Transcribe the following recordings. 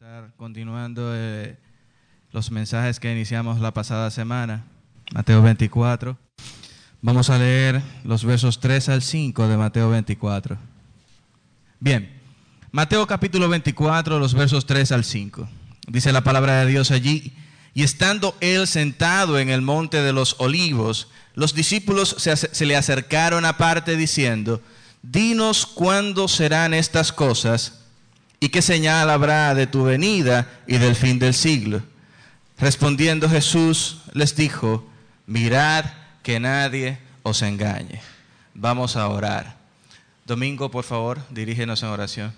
Estar continuando los mensajes que iniciamos la pasada semana, Mateo 24. Vamos a leer los versos 3 al 5 de Mateo 24. Bien, Mateo capítulo 24, los versos 3 al 5. Dice la palabra de Dios allí: y estando él sentado en el monte de los olivos, los discípulos se le acercaron aparte diciendo: dinos cuándo serán estas cosas, ¿y qué señal habrá de tu venida y del fin del siglo? Respondiendo Jesús les dijo: mirad que nadie os engañe. Vamos a orar. Domingo, por favor, dirígenos en oración.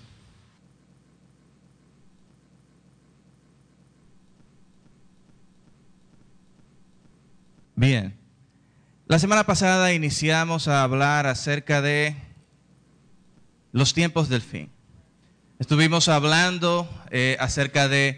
Bien, la semana pasada iniciamos a hablar acerca de los tiempos del fin. Estuvimos hablando acerca de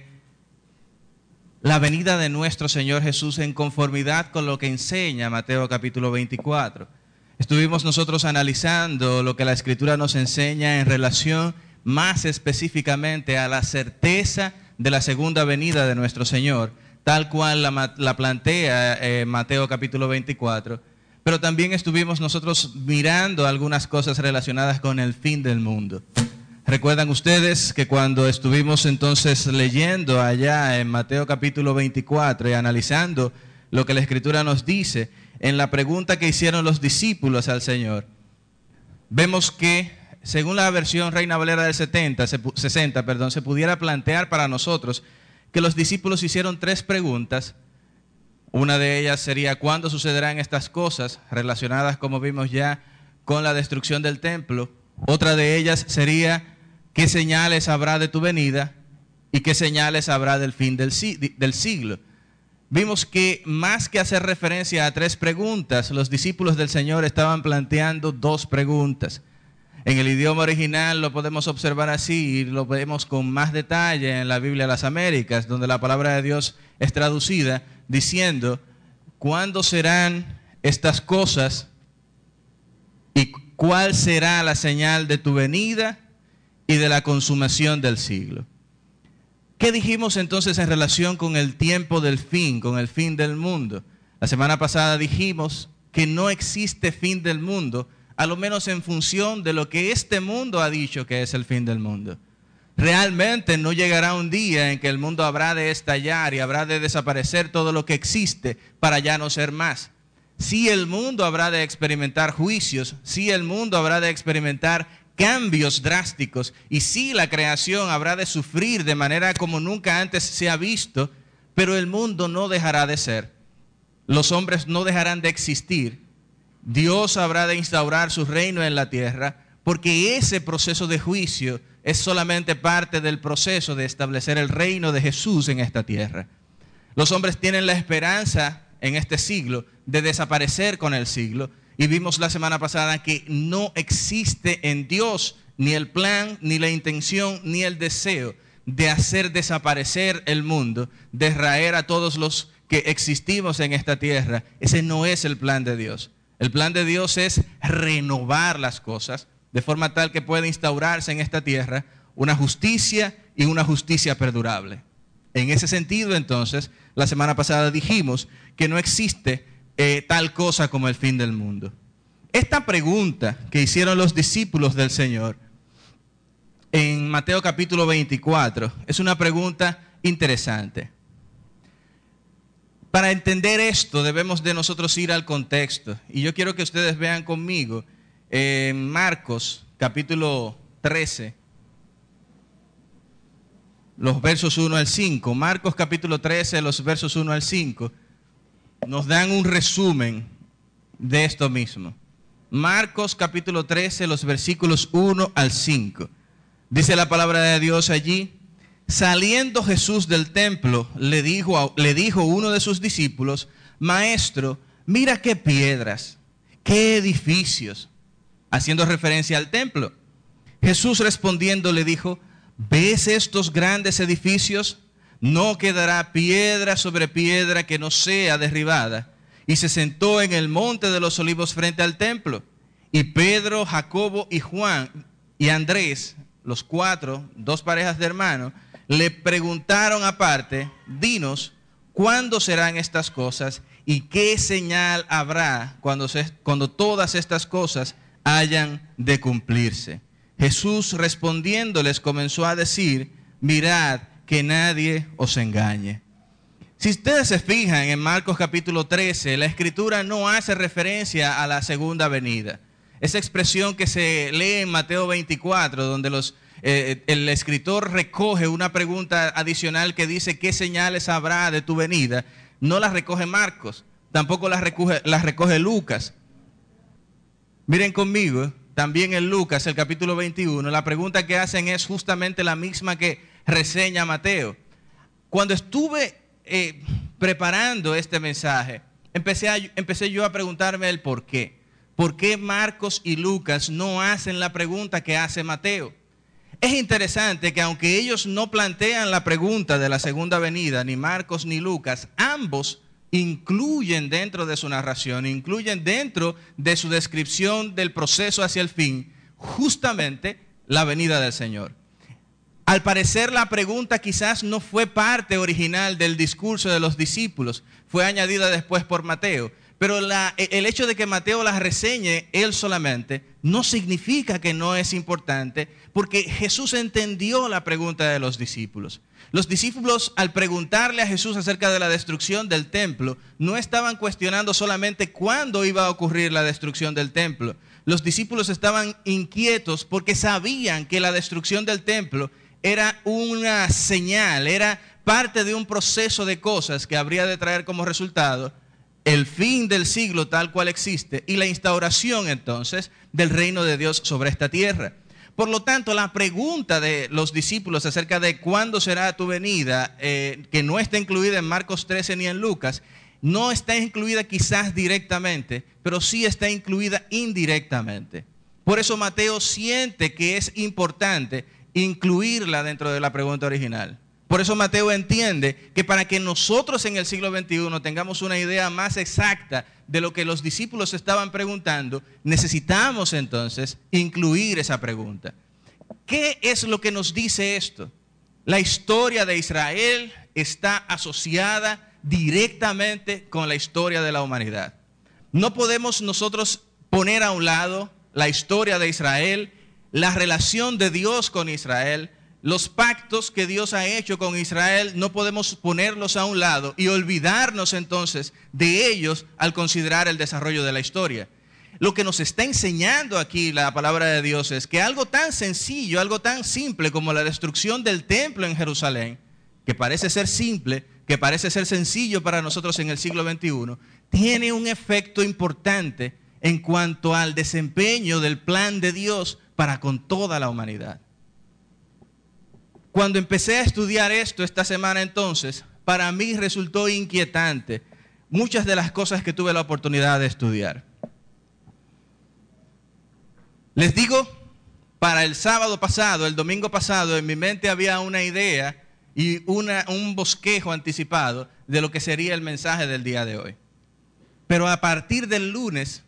la venida de nuestro Señor Jesús en conformidad con lo que enseña Mateo capítulo 24. Estuvimos nosotros analizando lo que la Escritura nos enseña en relación más específicamente a la certeza de la segunda venida de nuestro Señor, tal cual la plantea Mateo capítulo 24. Pero también estuvimos nosotros mirando algunas cosas relacionadas con el fin del mundo. ¿Recuerdan ustedes que cuando estuvimos entonces leyendo allá en Mateo capítulo 24 y analizando lo que la Escritura nos dice, en la pregunta que hicieron los discípulos al Señor, vemos que según la versión Reina Valera del 60, se pudiera plantear para nosotros que los discípulos hicieron tres preguntas. Una de ellas sería: ¿cuándo sucederán estas cosas relacionadas, como vimos ya, con la destrucción del templo? Otra de ellas sería: ¿qué señales habrá de tu venida y qué señales habrá del fin del siglo? Vimos que más que hacer referencia a tres preguntas, los discípulos del Señor estaban planteando dos preguntas. En el idioma original lo podemos observar así, y lo vemos con más detalle en la Biblia de las Américas, donde la palabra de Dios es traducida diciendo: ¿cuándo serán estas cosas y cuál será la señal de tu venida y de la consumación del siglo? ¿Qué dijimos entonces en relación con el tiempo del fin, con el fin del mundo? La semana pasada dijimos que no existe fin del mundo, a lo menos en función de lo que este mundo ha dicho que es el fin del mundo. Realmente no llegará un día en que el mundo habrá de estallar y habrá de desaparecer todo lo que existe para ya no ser más. Sí, el mundo habrá de experimentar juicios, sí, el mundo habrá de experimentar cambios drásticos, y sí, la creación habrá de sufrir de manera como nunca antes se ha visto, pero el mundo no dejará de ser. Los hombres no dejarán de existir. Dios habrá de instaurar su reino en la tierra, porque ese proceso de juicio es solamente parte del proceso de establecer el reino de Jesús en esta tierra. Los hombres tienen la esperanza en este siglo de desaparecer con el siglo, y vimos la semana pasada que no existe en Dios ni el plan, ni la intención, ni el deseo de hacer desaparecer el mundo, de raer a todos los que existimos en esta tierra. Ese no es el plan de Dios. El plan de Dios es renovar las cosas de forma tal que pueda instaurarse en esta tierra una justicia y una justicia perdurable. En ese sentido, entonces, la semana pasada dijimos que no existe tal cosa como el fin del mundo. Esta pregunta que hicieron los discípulos del Señor en Mateo capítulo 24 es una pregunta interesante. Para entender esto debemos de nosotros ir al contexto, y yo quiero que ustedes vean conmigo Marcos capítulo 13, los versos 1 al 5. Marcos capítulo 13, los versos 1 al 5. Nos dan un resumen de esto mismo. Marcos capítulo 13, los versículos 1 al 5. Dice la palabra de Dios allí: saliendo Jesús del templo, le dijo uno de sus discípulos: Maestro, mira qué piedras, qué edificios, haciendo referencia al templo. Jesús respondiendo le dijo: ¿ves estos grandes edificios? No quedará piedra sobre piedra que no sea derribada. Y se sentó en el monte de los olivos frente al templo. Y Pedro, Jacobo y Juan y Andrés, los cuatro, dos parejas de hermanos, le preguntaron aparte: dinos, ¿cuándo serán estas cosas y qué señal habrá cuando todas estas cosas hayan de cumplirse? Jesús respondiéndoles comenzó a decir: mirad que nadie os engañe. Si ustedes se fijan en Marcos capítulo 13, la escritura no hace referencia a la segunda venida. Esa expresión que se lee en Mateo 24, donde el escritor recoge una pregunta adicional que dice: ¿qué señales habrá de tu venida? No la recoge Marcos, tampoco la recoge Lucas. Miren conmigo, también en Lucas, el capítulo 21, la pregunta que hacen es justamente la misma que reseña Mateo. Cuando estuve preparando este mensaje, empecé yo a preguntarme el por qué. ¿Por qué Marcos y Lucas no hacen la pregunta que hace Mateo? Es interesante que aunque ellos no plantean la pregunta de la segunda venida, ni Marcos ni Lucas, ambos incluyen dentro de su narración, incluyen dentro de su descripción del proceso hacia el fin, justamente la venida del Señor. Al parecer la pregunta quizás no fue parte original del discurso de los discípulos, fue añadida después por Mateo. Pero el hecho de que Mateo la reseñe él solamente no significa que no es importante, porque Jesús entendió la pregunta de los discípulos. Los discípulos, al preguntarle a Jesús acerca de la destrucción del templo, no estaban cuestionando solamente cuándo iba a ocurrir la destrucción del templo. Los discípulos estaban inquietos porque sabían que la destrucción del templo era una señal, era parte de un proceso de cosas que habría de traer como resultado el fin del siglo tal cual existe y la instauración entonces del reino de Dios sobre esta tierra. Por lo tanto, la pregunta de los discípulos acerca de cuándo será tu venida, que no está incluida en Marcos 13 ni en Lucas, no está incluida quizás directamente, pero sí está incluida indirectamente. Por eso Mateo siente que es importante incluirla dentro de la pregunta original. Por eso Mateo entiende que para que nosotros en el siglo XXI tengamos una idea más exacta de lo que los discípulos estaban preguntando, necesitamos entonces incluir esa pregunta. ¿Qué es lo que nos dice esto? La historia de Israel está asociada directamente con la historia de la humanidad. No podemos nosotros poner a un lado la historia de Israel, la relación de Dios con Israel, los pactos que Dios ha hecho con Israel, no podemos ponerlos a un lado y olvidarnos entonces de ellos al considerar el desarrollo de la historia. Lo que nos está enseñando aquí la palabra de Dios es que algo tan sencillo, algo tan simple como la destrucción del templo en Jerusalén, que parece ser simple, que parece ser sencillo para nosotros en el siglo XXI, tiene un efecto importante en cuanto al desempeño del plan de Dios para con toda la humanidad. Cuando empecé a estudiar esto esta semana entonces, para mí resultó inquietante muchas de las cosas que tuve la oportunidad de estudiar. Les digo, para el sábado pasado, el domingo pasado, en mi mente había una idea y un bosquejo anticipado de lo que sería el mensaje del día de hoy. Pero a partir del lunes,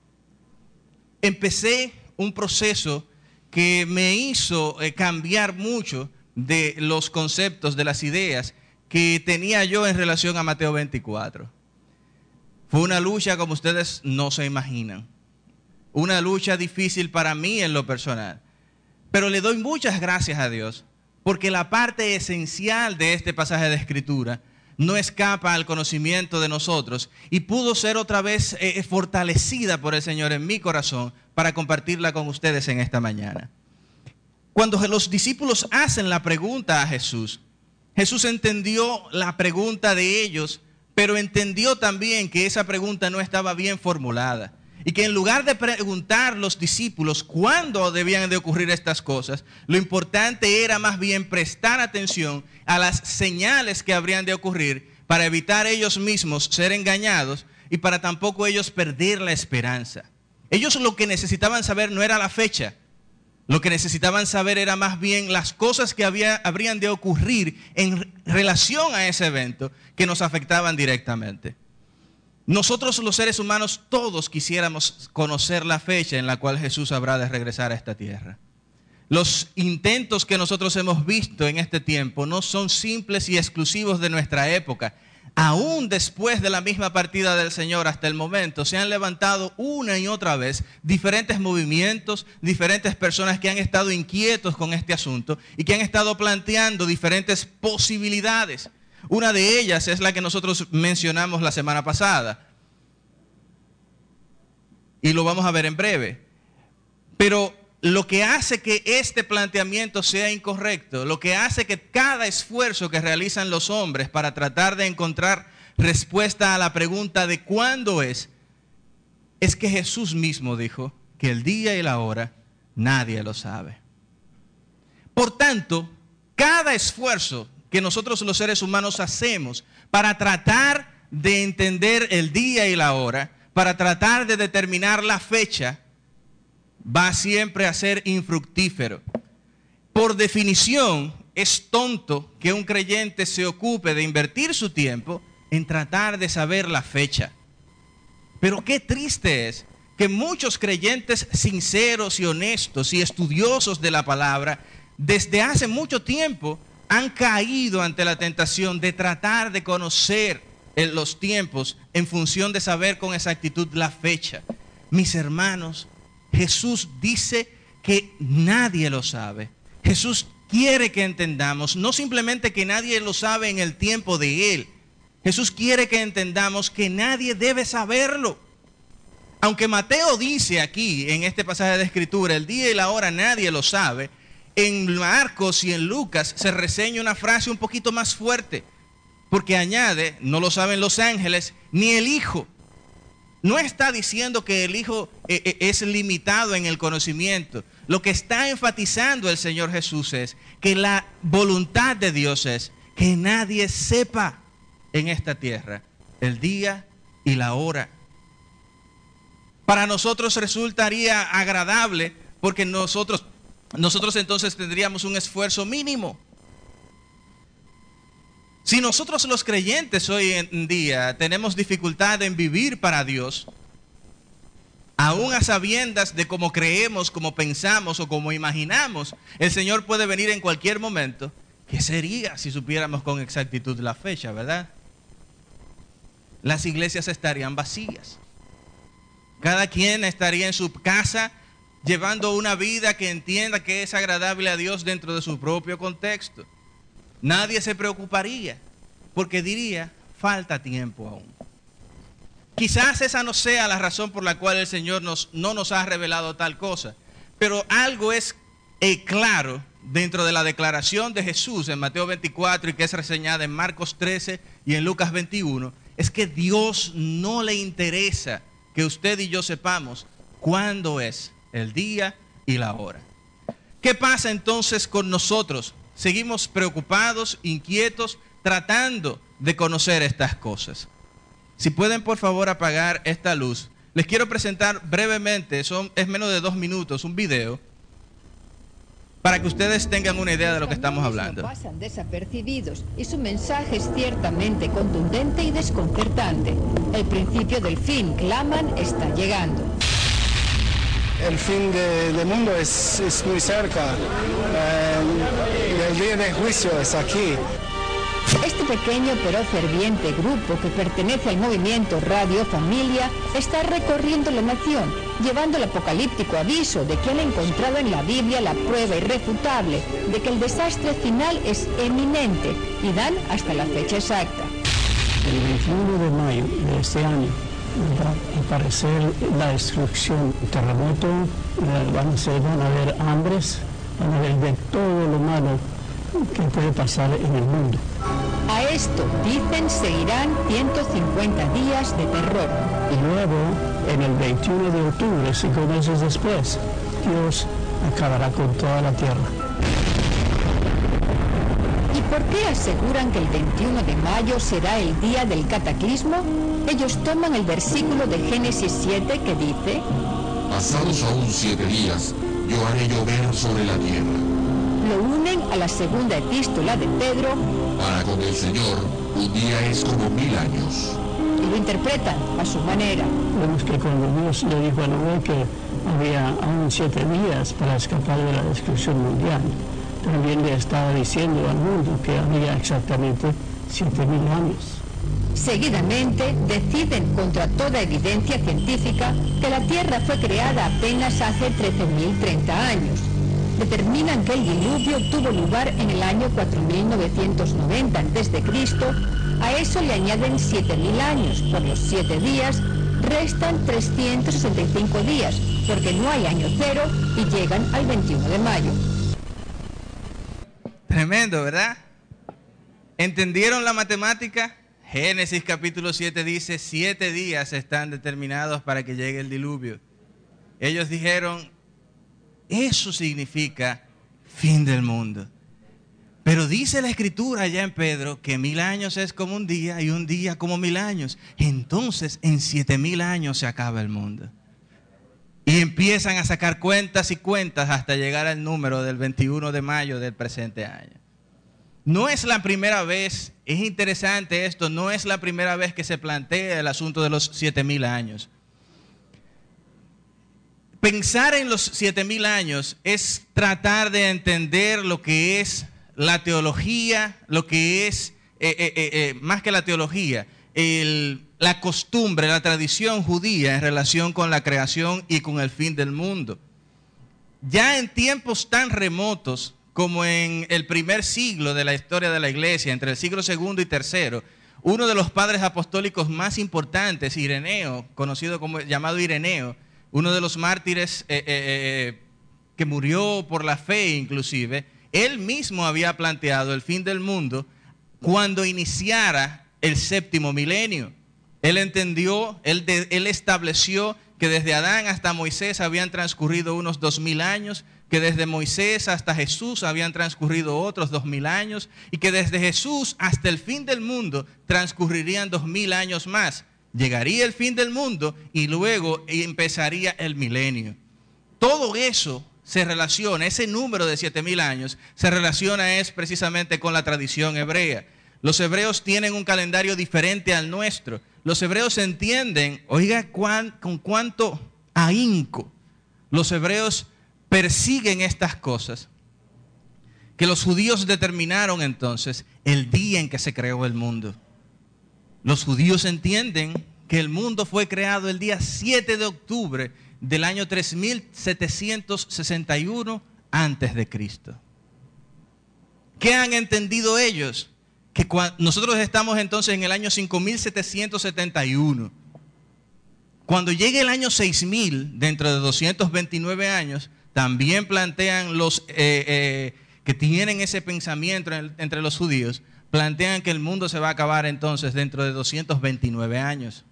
empecé un proceso que me hizo cambiar mucho de los conceptos, de las ideas que tenía yo en relación a Mateo 24. Fue una lucha como ustedes no se imaginan. Una lucha difícil para mí en lo personal. Pero le doy muchas gracias a Dios, porque la parte esencial de este pasaje de Escritura no escapa al conocimiento de nosotros y pudo ser otra vez fortalecida por el Señor en mi corazón para compartirla con ustedes en esta mañana. Cuando los discípulos hacen la pregunta a Jesús, Jesús entendió la pregunta de ellos, pero entendió también que esa pregunta no estaba bien formulada. Y que en lugar de preguntar los discípulos cuándo debían de ocurrir estas cosas, lo importante era más bien prestar atención a las señales que habrían de ocurrir para evitar ellos mismos ser engañados y para tampoco ellos perder la esperanza. Ellos lo que necesitaban saber no era la fecha. Lo que necesitaban saber era más bien las cosas que habrían de ocurrir en relación a ese evento que nos afectaban directamente. Nosotros los seres humanos todos quisiéramos conocer la fecha en la cual Jesús habrá de regresar a esta tierra. los intentos que nosotros hemos visto en este tiempo no son simples y exclusivos de nuestra época. Aún después de la misma partida del Señor hasta el momento, se han levantado una y otra vez diferentes movimientos, diferentes personas que han estado inquietos con este asunto y que han estado planteando diferentes posibilidades. Una de ellas es la que nosotros mencionamos la semana pasada. Y lo vamos a ver en breve. Pero lo que hace que este planteamiento sea incorrecto, lo que hace que cada esfuerzo que realizan los hombres para tratar de encontrar respuesta a la pregunta de cuándo es que Jesús mismo dijo que el día y la hora nadie lo sabe. Por tanto, cada esfuerzo que nosotros los seres humanos hacemos para tratar de entender el día y la hora, para tratar de determinar la fecha, va siempre a ser infructífero. Por definición, es tonto que un creyente se ocupe de invertir su tiempo en tratar de saber la fecha. Pero qué triste es que muchos creyentes sinceros y honestos y estudiosos de la palabra, desde hace mucho tiempo han caído ante la tentación de tratar de conocer los tiempos en función de saber con exactitud la fecha. Mis hermanos, Jesús dice que nadie lo sabe. Jesús quiere que entendamos, no simplemente que nadie lo sabe en el tiempo de Él. Jesús quiere que entendamos que nadie debe saberlo. Aunque Mateo dice aquí, en este pasaje de Escritura, el día y la hora nadie lo sabe, en Marcos y en Lucas se reseña una frase un poquito más fuerte, porque añade, no lo saben los ángeles, ni el Hijo. No está diciendo que el Hijo es limitado en el conocimiento. Lo que está enfatizando el Señor Jesús es que la voluntad de Dios es que nadie sepa en esta tierra el día y la hora. Para nosotros resultaría agradable porque nosotros entonces tendríamos un esfuerzo mínimo. Si nosotros los creyentes hoy en día tenemos dificultad en vivir para Dios, aún a sabiendas de cómo creemos, cómo pensamos o cómo imaginamos, el Señor puede venir en cualquier momento. ¿Qué sería si supiéramos con exactitud la fecha, verdad? Las iglesias estarían vacías. Cada quien estaría en su casa llevando una vida que entienda que es agradable a Dios dentro de su propio contexto. Nadie se preocuparía porque diría, falta tiempo aún. Quizás esa no sea la razón por la cual el Señor no nos ha revelado tal cosa, pero algo es claro dentro de la declaración de Jesús en Mateo 24 y que es reseñada en Marcos 13 y en Lucas 21, es que Dios no le interesa que usted y yo sepamos cuándo es el día y la hora. ¿Qué pasa entonces con nosotros? Seguimos preocupados, inquietos, tratando de conocer estas cosas. Si pueden por favor apagar esta luz, les quiero presentar brevemente, es menos de 2 minutos, un video, para que ustedes tengan una idea de lo que estamos hablando. No pasan desapercibidos y su mensaje es ciertamente contundente y desconcertante. El principio del fin, claman, está llegando. El fin del mundo es muy cerca. El día de juicio es aquí. Este pequeño pero ferviente grupo que pertenece al movimiento Radio Familia está recorriendo la nación, llevando el apocalíptico aviso de que han encontrado en la Biblia la prueba irrefutable de que el desastre final es eminente y dan hasta la fecha exacta. El 21 de mayo de este año va a aparecer la destrucción, terremoto, van a haber hambres, van a haber de todo lo malo que puede pasar en el mundo. A esto, dicen, seguirán 150 días de terror. Y luego, en el 21 de octubre, 5 meses después, Dios acabará con toda la tierra. ¿Y por qué aseguran que el 21 de mayo será el día del cataclismo? Ellos toman el versículo de Génesis 7 que dice: pasados aún 7 días, yo haré llover sobre la tierra. Lo unen a la segunda epístola de Pedro. Para con el Señor, un día es como 1000 años. Y lo interpretan a su manera. Vemos que cuando Dios le dijo a Noé que había aún 7 días para escapar de la destrucción mundial. También le estaba diciendo al mundo que había exactamente 7.000 años. Seguidamente deciden contra toda evidencia científica que la Tierra fue creada apenas hace 13.030 años. Determinan que el diluvio tuvo lugar en el año 4.990 a.C. A eso le añaden 7.000 años. Por los 7 días restan 365 días, porque no hay año cero y llegan al 21 de mayo. Tremendo, ¿verdad? ¿Entendieron la matemática? Génesis capítulo 7 dice, 7 días están determinados para que llegue el diluvio. Ellos dijeron, eso significa fin del mundo. Pero dice la Escritura allá en Pedro que 1000 años es como un día y un día como 1000 años. Entonces, en 7000 años se acaba el mundo. Y empiezan a sacar cuentas y cuentas hasta llegar al número del 21 de mayo del presente año. No es la primera vez, es interesante esto, no es la primera vez que se plantea el asunto de los 7000 años. Pensar en los 7000 años es tratar de entender lo que es la teología, lo que es, más que la teología, la costumbre, la tradición judía en relación con la creación y con el fin del mundo. Ya en tiempos tan remotos como en el primer siglo de la historia de la iglesia, entre el siglo II y III, uno de los padres apostólicos más importantes, Ireneo, conocido como llamado Ireneo, uno de los mártires que murió por la fe inclusive, él mismo había planteado el fin del mundo cuando iniciara el 7º milenio. Él entendió, él estableció que desde Adán hasta Moisés habían transcurrido unos 2000 años, que desde Moisés hasta Jesús habían transcurrido otros 2000 años y que desde Jesús hasta el fin del mundo transcurrirían 2000 años más. Llegaría el fin del mundo y luego empezaría el milenio. Todo eso se relaciona, ese número de 7000 años se relaciona precisamente con la tradición hebrea. Los hebreos tienen un calendario diferente al nuestro. Los hebreos entienden, oiga, con cuánto ahínco los hebreos persiguen estas cosas, que los judíos determinaron entonces el día en que se creó el mundo. Los judíos entienden que el mundo fue creado el día 7 de octubre del año 3761 antes de Cristo. ¿Qué han entendido ellos? Que nosotros estamos entonces en el año 5771. Cuando llegue el año 6000, dentro de 229 años, también plantean los que tienen ese pensamiento entre los judíos, plantean que el mundo se va a acabar entonces dentro de 229 años.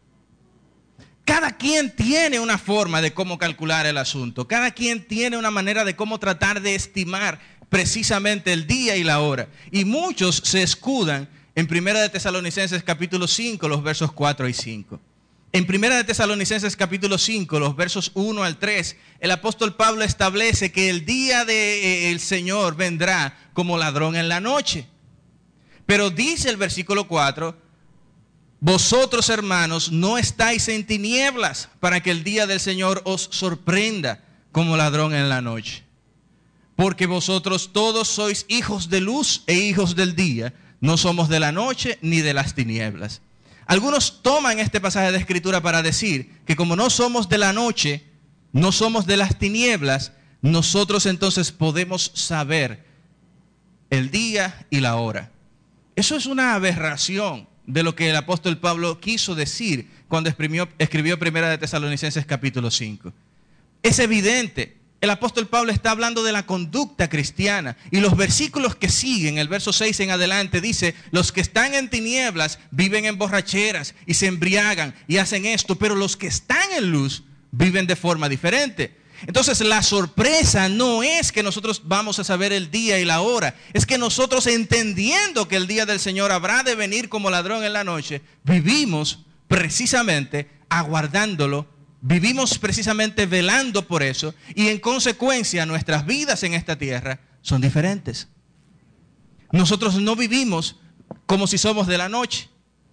Cada quien tiene una forma de cómo calcular el asunto. Cada quien tiene una manera de cómo tratar de estimar precisamente el día y la hora. Y muchos se escudan en 1 de Tesalonicenses capítulo 5, los versos 4 y 5. En 1 de Tesalonicenses capítulo 5, los versos 1 al 3, el apóstol Pablo establece que el día del Señor vendrá como ladrón en la noche. Pero dice el versículo 4, vosotros hermanos no estáis en tinieblas para que el día del Señor os sorprenda como ladrón en la noche. Porque vosotros todos sois hijos de luz e hijos del día, no somos de la noche ni de las tinieblas. Algunos toman este pasaje de Escritura para decir que como no somos de la noche, no somos de las tinieblas, nosotros entonces podemos saber el día y la hora. Eso es una aberración de lo que el apóstol Pablo quiso decir cuando escribió 1 de Tesalonicenses capítulo 5. Es evidente. El apóstol Pablo está hablando de la conducta cristiana y los versículos que siguen, el verso 6 en adelante, dice, los que están en tinieblas viven en borracheras y se embriagan y hacen esto, pero los que están en luz viven de forma diferente. Entonces la sorpresa no es que nosotros vamos a saber el día y la hora, es que nosotros entendiendo que el día del Señor habrá de venir como ladrón en la noche, vivimos precisamente aguardándolo. Vivimos precisamente velando por eso y en consecuencia nuestras vidas en esta tierra son diferentes. Nosotros no vivimos como si somos de la noche.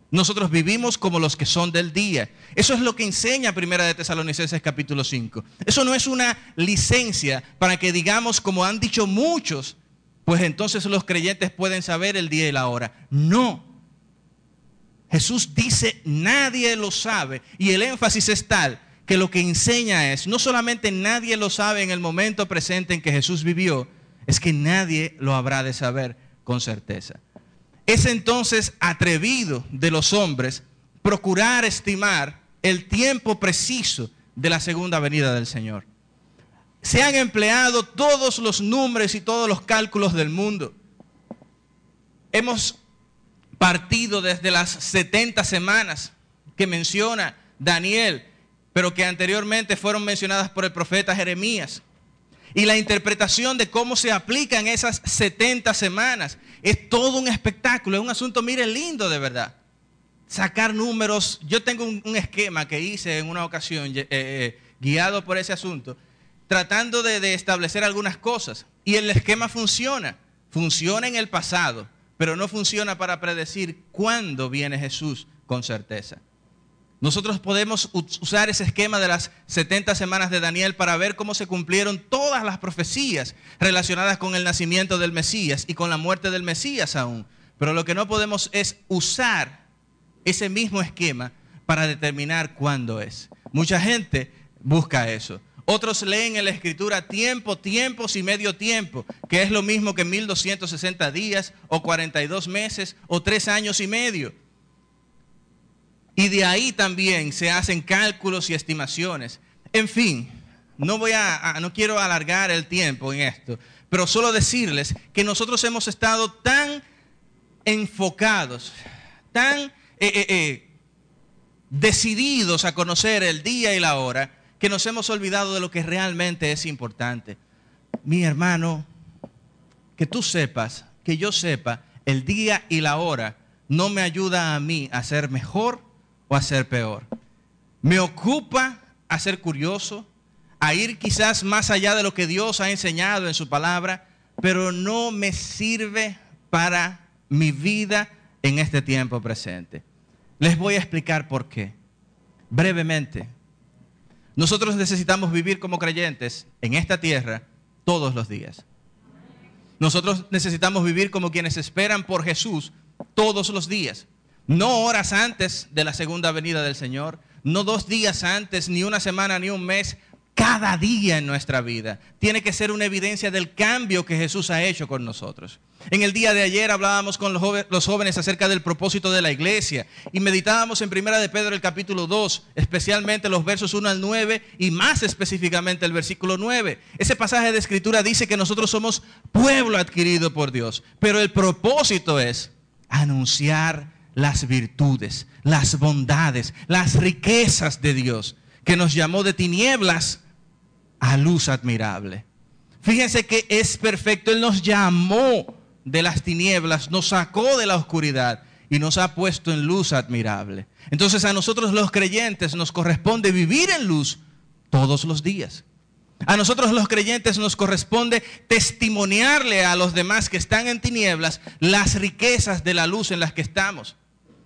Nosotros vivimos como los que son del día. Eso es lo que enseña Primera de Tesalonicenses capítulo 5. Eso no es una licencia para que digamos, como han dicho muchos, pues entonces los creyentes pueden saber el día y la hora. No. Jesús dice, nadie lo sabe. Y el énfasis es tal que lo que enseña es, no solamente nadie lo sabe en el momento presente en que Jesús vivió, es que nadie lo habrá de saber con certeza. Es entonces atrevido de los hombres procurar estimar el tiempo preciso de la segunda venida del Señor. Se han empleado todos los números y todos los cálculos del mundo. Hemos partido desde las 70 semanas que menciona Daniel, pero que anteriormente fueron mencionadas por el profeta Jeremías. Y la interpretación de cómo se aplican esas 70 semanas es todo un espectáculo, es un asunto, mire, lindo de verdad. Sacar números, yo tengo un esquema que hice en una ocasión, guiado por ese asunto, tratando de establecer algunas cosas. Y el esquema funciona en el pasado, pero no funciona para predecir cuándo viene Jesús con certeza. Nosotros podemos usar ese esquema de las 70 semanas de Daniel para ver cómo se cumplieron todas las profecías relacionadas con el nacimiento del Mesías y con la muerte del Mesías aún. Pero lo que no podemos es usar ese mismo esquema para determinar cuándo es. Mucha gente busca eso. Otros leen en la Escritura tiempo, tiempos y medio tiempo, que es lo mismo que 1260 días o 42 meses o 3 años y medio. Y de ahí también se hacen cálculos y estimaciones. En fin, no quiero alargar el tiempo en esto, pero solo decirles que nosotros hemos estado tan enfocados, tan decididos a conocer el día y la hora, que nos hemos olvidado de lo que realmente es importante. Mi hermano, que tú sepas, que yo sepa, el día y la hora no me ayuda a mí a ser mejor o a ser peor. Me ocupa a ser curioso, a ir quizás más allá de lo que Dios ha enseñado en su palabra, pero no me sirve para mi vida en este tiempo presente. Les voy a explicar por qué. Brevemente, nosotros necesitamos vivir como creyentes en esta tierra todos los días. Nosotros necesitamos vivir como quienes esperan por Jesús todos los días. No horas antes de la segunda venida del Señor, no 2 días antes, ni una semana, ni un mes. Cada día en nuestra vida tiene que ser una evidencia del cambio que Jesús ha hecho con nosotros. En el día de ayer hablábamos con los jóvenes acerca del propósito de la iglesia y meditábamos en Primera de Pedro el capítulo 2, especialmente los versos 1 al 9 y más específicamente el versículo 9. Ese pasaje de escritura dice que nosotros somos pueblo adquirido por Dios, pero el propósito es anunciar las virtudes, las bondades, las riquezas de Dios, que nos llamó de tinieblas a luz admirable. Fíjense que es perfecto. Él nos llamó de las tinieblas, nos sacó de la oscuridad y nos ha puesto en luz admirable. Entonces a nosotros los creyentes nos corresponde vivir en luz todos los días. A nosotros los creyentes nos corresponde testimoniarle a los demás que están en tinieblas las riquezas de la luz en las que estamos.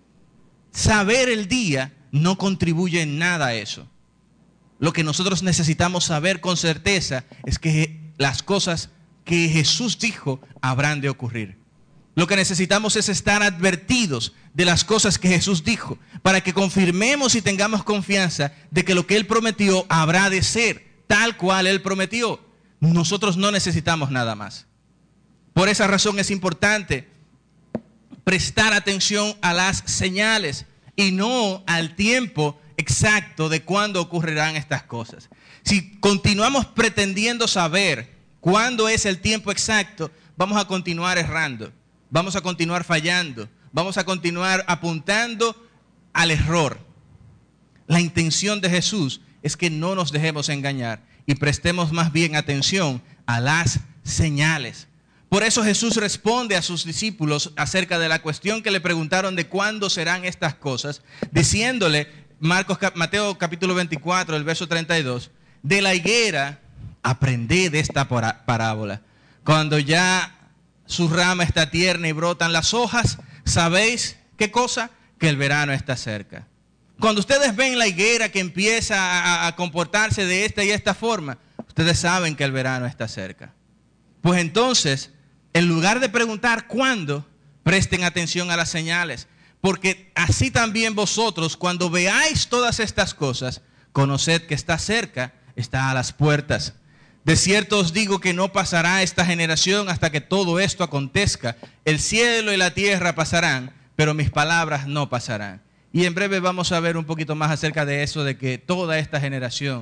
Saber el día no contribuye en nada a eso. Lo que nosotros necesitamos saber con certeza es que las cosas que Jesús dijo habrán de ocurrir. Lo que necesitamos es estar advertidos de las cosas que Jesús dijo, para que confirmemos y tengamos confianza de que lo que Él prometió habrá de ser tal cual Él prometió. Nosotros no necesitamos nada más. Por esa razón es importante prestar atención a las señales y no al tiempo exacto de cuándo ocurrirán estas cosas. Si continuamos pretendiendo saber cuándo es el tiempo exacto, vamos a continuar errando, vamos a continuar fallando, vamos a continuar apuntando al error. La intención de Jesús es que no nos dejemos engañar y prestemos más bien atención a las señales. Por eso Jesús responde a sus discípulos acerca de la cuestión que le preguntaron de cuándo serán estas cosas, diciéndole, Mateo capítulo 24, el verso 32, de la higuera aprended de esta parábola. Cuando ya su rama está tierna y brotan las hojas, ¿sabéis qué cosa? que el verano está cerca. Cuando ustedes ven la higuera que empieza a comportarse de esta y esta forma, ustedes saben que el verano está cerca. Pues entonces, en lugar de preguntar cuándo, presten atención a las señales. Porque así también vosotros, cuando veáis todas estas cosas, conoced que está cerca, está a las puertas. De cierto os digo que no pasará esta generación hasta que todo esto acontezca. El cielo y la tierra pasarán, pero mis palabras no pasarán. Y en breve vamos a ver un poquito más acerca de eso, de que toda esta generación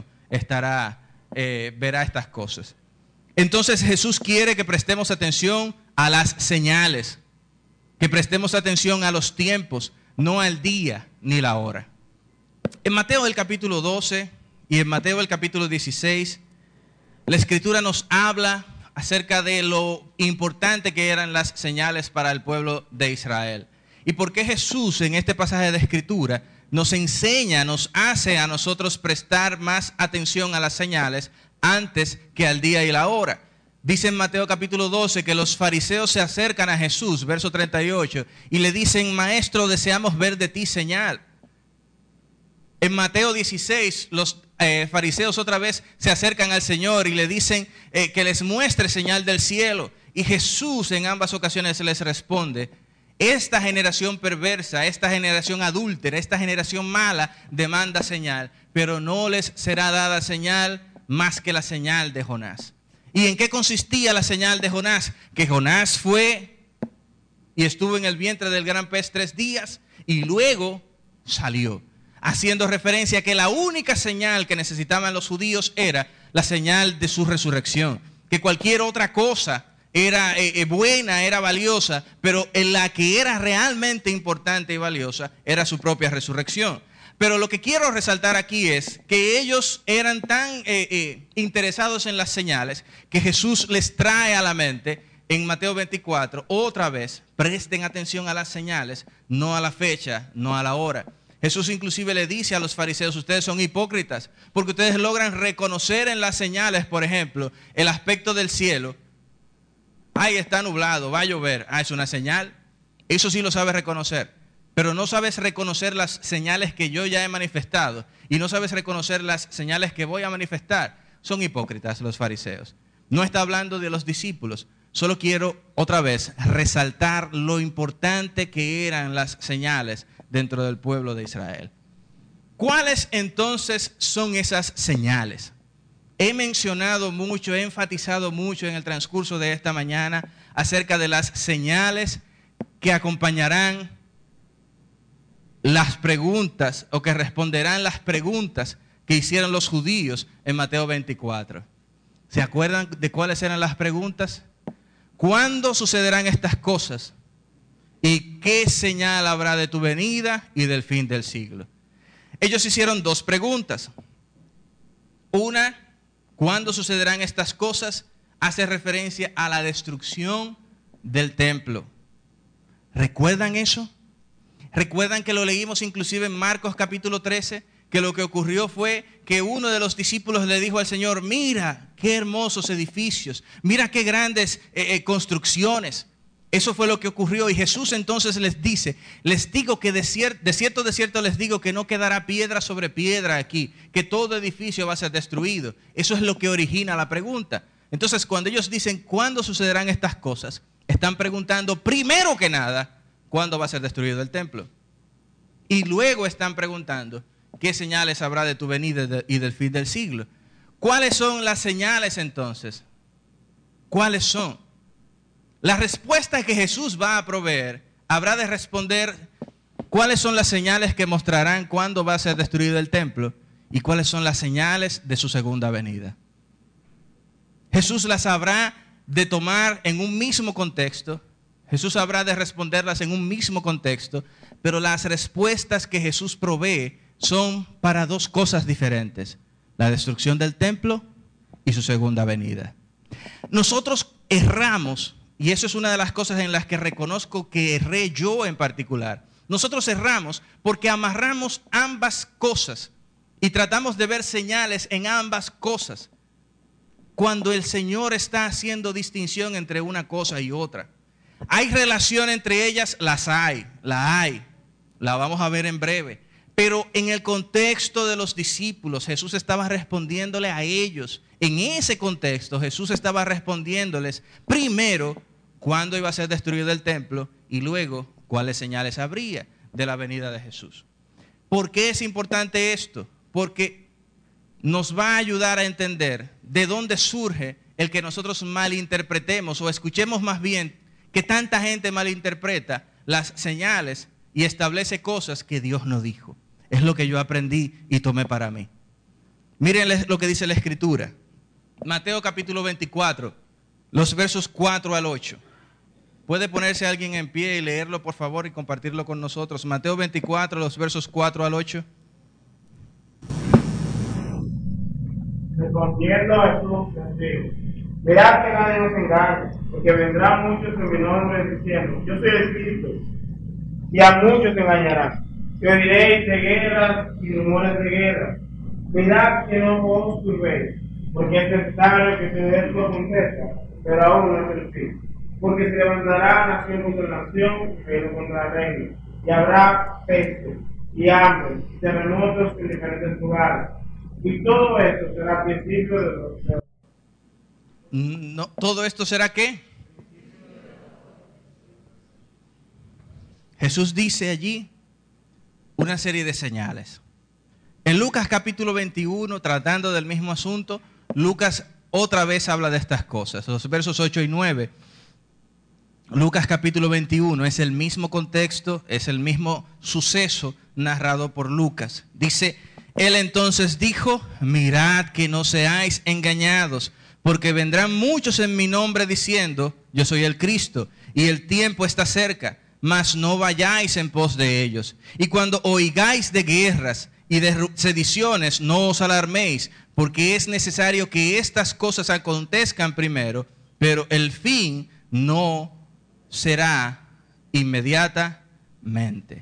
verá estas cosas. Entonces Jesús quiere que prestemos atención a las señales, que prestemos atención a los tiempos, no al día ni la hora. En Mateo el capítulo 12 y en Mateo el capítulo 16, la Escritura nos habla acerca de lo importante que eran las señales para el pueblo de Israel. Y por qué Jesús en este pasaje de Escritura nos enseña, nos hace a nosotros prestar más atención a las señales antes que al día y la hora. Dice en Mateo capítulo 12 que los fariseos se acercan a Jesús, verso 38, y le dicen: Maestro, deseamos ver de ti señal. En Mateo 16, los fariseos otra vez se acercan al Señor y le dicen que les muestre señal del cielo. Y Jesús en ambas ocasiones les responde: esta generación perversa, esta generación adúltera, esta generación mala demanda señal, pero no les será dada señal más que la señal de Jonás. ¿Y en qué consistía la señal de Jonás? Que Jonás fue y estuvo en el vientre del gran pez 3 días y luego salió, haciendo referencia a que la única señal que necesitaban los judíos era la señal de su resurrección, que cualquier otra cosa era buena, era valiosa, pero en la que era realmente importante y valiosa era su propia resurrección. Pero lo que quiero resaltar aquí es que ellos eran tan interesados en las señales que Jesús les trae a la mente en Mateo 24, otra vez, presten atención a las señales, no a la fecha, no a la hora. Jesús inclusive le dice a los fariseos: ustedes son hipócritas, porque ustedes logran reconocer en las señales, por ejemplo, el aspecto del cielo. Ay, está nublado, va a llover. Ah, es una señal. Eso sí lo sabes reconocer. Pero no sabes reconocer las señales que yo ya he manifestado y no sabes reconocer las señales que voy a manifestar. Son hipócritas los fariseos. No está hablando de los discípulos. Solo quiero otra vez resaltar lo importante que eran las señales dentro del pueblo de Israel. ¿Cuáles entonces son esas señales? He mencionado mucho, he enfatizado mucho en el transcurso de esta mañana acerca de las señales que acompañarán las preguntas o que responderán las preguntas que hicieron los judíos en Mateo 24. ¿Se acuerdan de cuáles eran las preguntas? ¿Cuándo sucederán estas cosas? ¿Y qué señal habrá de tu venida y del fin del siglo? Ellos hicieron 2 preguntas. Una, ¿cuándo sucederán estas cosas? Hace referencia a la destrucción del templo. ¿Recuerdan eso? ¿Recuerdan que lo leímos inclusive en Marcos capítulo 13? Que lo que ocurrió fue que uno de los discípulos le dijo al Señor: mira qué hermosos edificios, mira qué grandes construcciones. Eso fue lo que ocurrió y Jesús entonces les dice: les digo que de cierto les digo que no quedará piedra sobre piedra aquí, que todo edificio va a ser destruido. Eso es lo que origina la pregunta. Entonces, cuando ellos dicen ¿cuándo sucederán estas cosas?, están preguntando primero que nada ¿cuándo va a ser destruido el templo? Y luego están preguntando ¿qué señales habrá de tu venida y del fin del siglo? ¿Cuáles son las señales entonces? ¿Cuáles son? La respuesta que Jesús va a proveer habrá de responder cuáles son las señales que mostrarán cuándo va a ser destruido el templo y cuáles son las señales de su segunda venida. Jesús las habrá de tomar en un mismo contexto. Jesús habrá de responderlas en un mismo contexto, pero las respuestas que Jesús provee son para 2 cosas diferentes: la destrucción del templo y su segunda venida. Nosotros erramos, y eso es una de las cosas en las que reconozco que erré yo en particular. Nosotros erramos porque amarramos ambas cosas y tratamos de ver señales en ambas cosas, cuando el Señor está haciendo distinción entre una cosa y otra. ¿Hay relación entre ellas? La hay. La vamos a ver en breve. Pero en el contexto de los discípulos, Jesús estaba respondiéndole a ellos. En ese contexto, Jesús estaba respondiéndoles primero cuándo iba a ser destruido el templo y luego cuáles señales habría de la venida de Jesús. ¿Por qué es importante esto? Porque nos va a ayudar a entender de dónde surge el que nosotros malinterpretemos o escuchemos más bien que tanta gente malinterpreta las señales y establece cosas que Dios no dijo. Es lo que yo aprendí y tomé para mí. Miren lo que dice la Escritura. Mateo capítulo 24, los versos 4 al 8. ¿Puede ponerse alguien en pie y leerlo, por favor, y compartirlo con nosotros? Mateo 24, los versos 4 al 8. Respondiendo Jesús les dijo: mirad que nadie nos engañe, porque vendrán muchos en mi nombre diciendo: yo soy el Cristo, y a muchos engañarán. Y oiréis de guerras y rumores de guerra. Mirad que no os turbéis, porque es necesario que todo esto acontezca, pero aún no es el fin. Porque se levantará nación contra nación, reino contra reino, y habrá peste, y hambre, y terremotos en diferentes lugares. Y todo esto será principio de los... No, ¿todo esto será qué? Jesús dice allí una serie de señales. En Lucas capítulo 21, tratando del mismo asunto, Lucas otra vez habla de estas cosas. Los versos 8 y 9. Lucas capítulo 21 es el mismo contexto, es el mismo suceso narrado por Lucas. Dice: él entonces dijo: mirad que no seáis engañados, porque vendrán muchos en mi nombre diciendo: yo soy el Cristo, y el tiempo está cerca, mas no vayáis en pos de ellos. Y cuando oigáis de guerras y de sediciones, no os alarméis, porque es necesario que estas cosas acontezcan primero, pero el fin no será inmediatamente.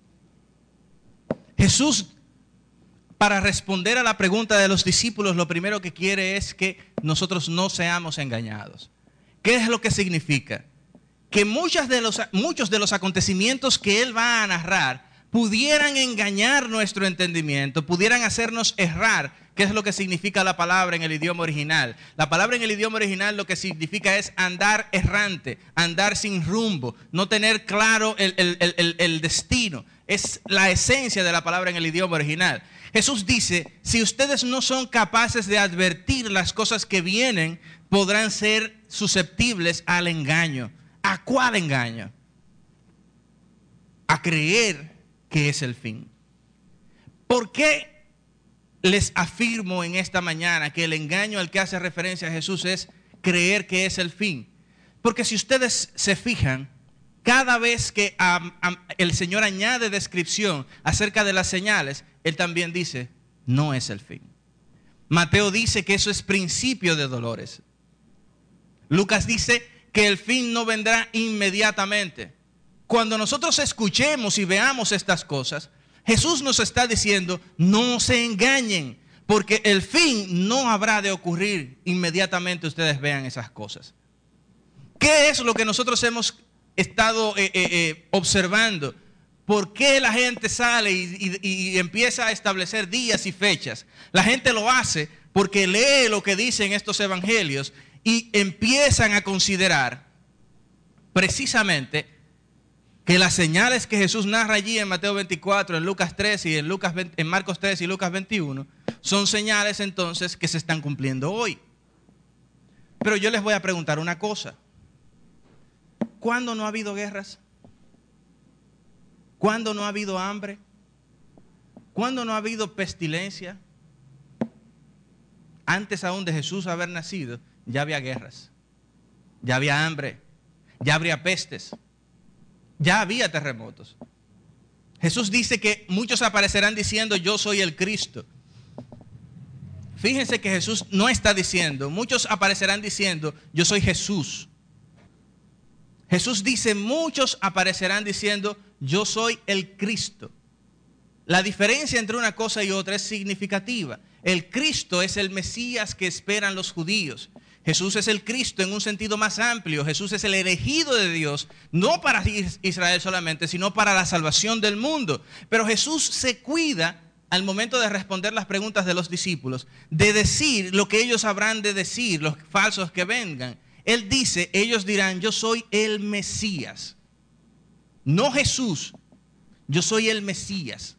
Jesús, para responder a la pregunta de los discípulos, lo primero que quiere es que nosotros no seamos engañados. ¿Qué es lo que significa? Que muchos de los acontecimientos que Él va a narrar pudieran engañar nuestro entendimiento, pudieran hacernos errar. ¿Qué es lo que significa la palabra en el idioma original? La palabra en el idioma original lo que significa es andar errante, andar sin rumbo, no tener claro el destino. Es la esencia de la palabra en el idioma original. Jesús dice: si ustedes no son capaces de advertir las cosas que vienen, podrán ser susceptibles al engaño. ¿A cuál engaño? A creer que es el fin. ¿Por qué les afirmo en esta mañana que el engaño al que hace referencia Jesús es creer que es el fin? Porque si ustedes se fijan, cada vez que el Señor añade descripción acerca de las señales, Él también dice: no es el fin. Mateo dice que eso es principio de dolores. Lucas dice que el fin no vendrá inmediatamente. Cuando nosotros escuchemos y veamos estas cosas, Jesús nos está diciendo: no se engañen, porque el fin no habrá de ocurrir inmediatamente ustedes vean esas cosas. ¿Qué es lo que nosotros hemos estado observando? ¿Por qué la gente sale y empieza a establecer días y fechas? La gente lo hace porque lee lo que dicen estos evangelios y empiezan a considerar precisamente que las señales que Jesús narra allí en Mateo 24, en Lucas 3 y en Marcos 3 y Lucas 21 son señales entonces que se están cumpliendo hoy. Pero yo les voy a preguntar una cosa: ¿cuándo no ha habido guerras? ¿Cuándo no ha habido hambre? ¿Cuándo no ha habido pestilencia? Antes aún de Jesús haber nacido, ya había guerras, ya había hambre, ya habría pestes, ya había terremotos. Jesús dice que muchos aparecerán diciendo: yo soy el Cristo. Fíjense que Jesús no está diciendo: muchos aparecerán diciendo: yo soy Jesús. Jesús dice: muchos aparecerán diciendo: yo soy el Cristo. La diferencia entre una cosa y otra es significativa. El Cristo es el Mesías que esperan los judíos. Jesús es el Cristo en un sentido más amplio. Jesús es el elegido de Dios, no para Israel solamente, sino para la salvación del mundo. Pero Jesús se cuida al momento de responder las preguntas de los discípulos, de decir lo que ellos habrán de decir, los falsos que vengan. Él dice, ellos dirán, yo soy el Mesías. No Jesús, yo soy el Mesías.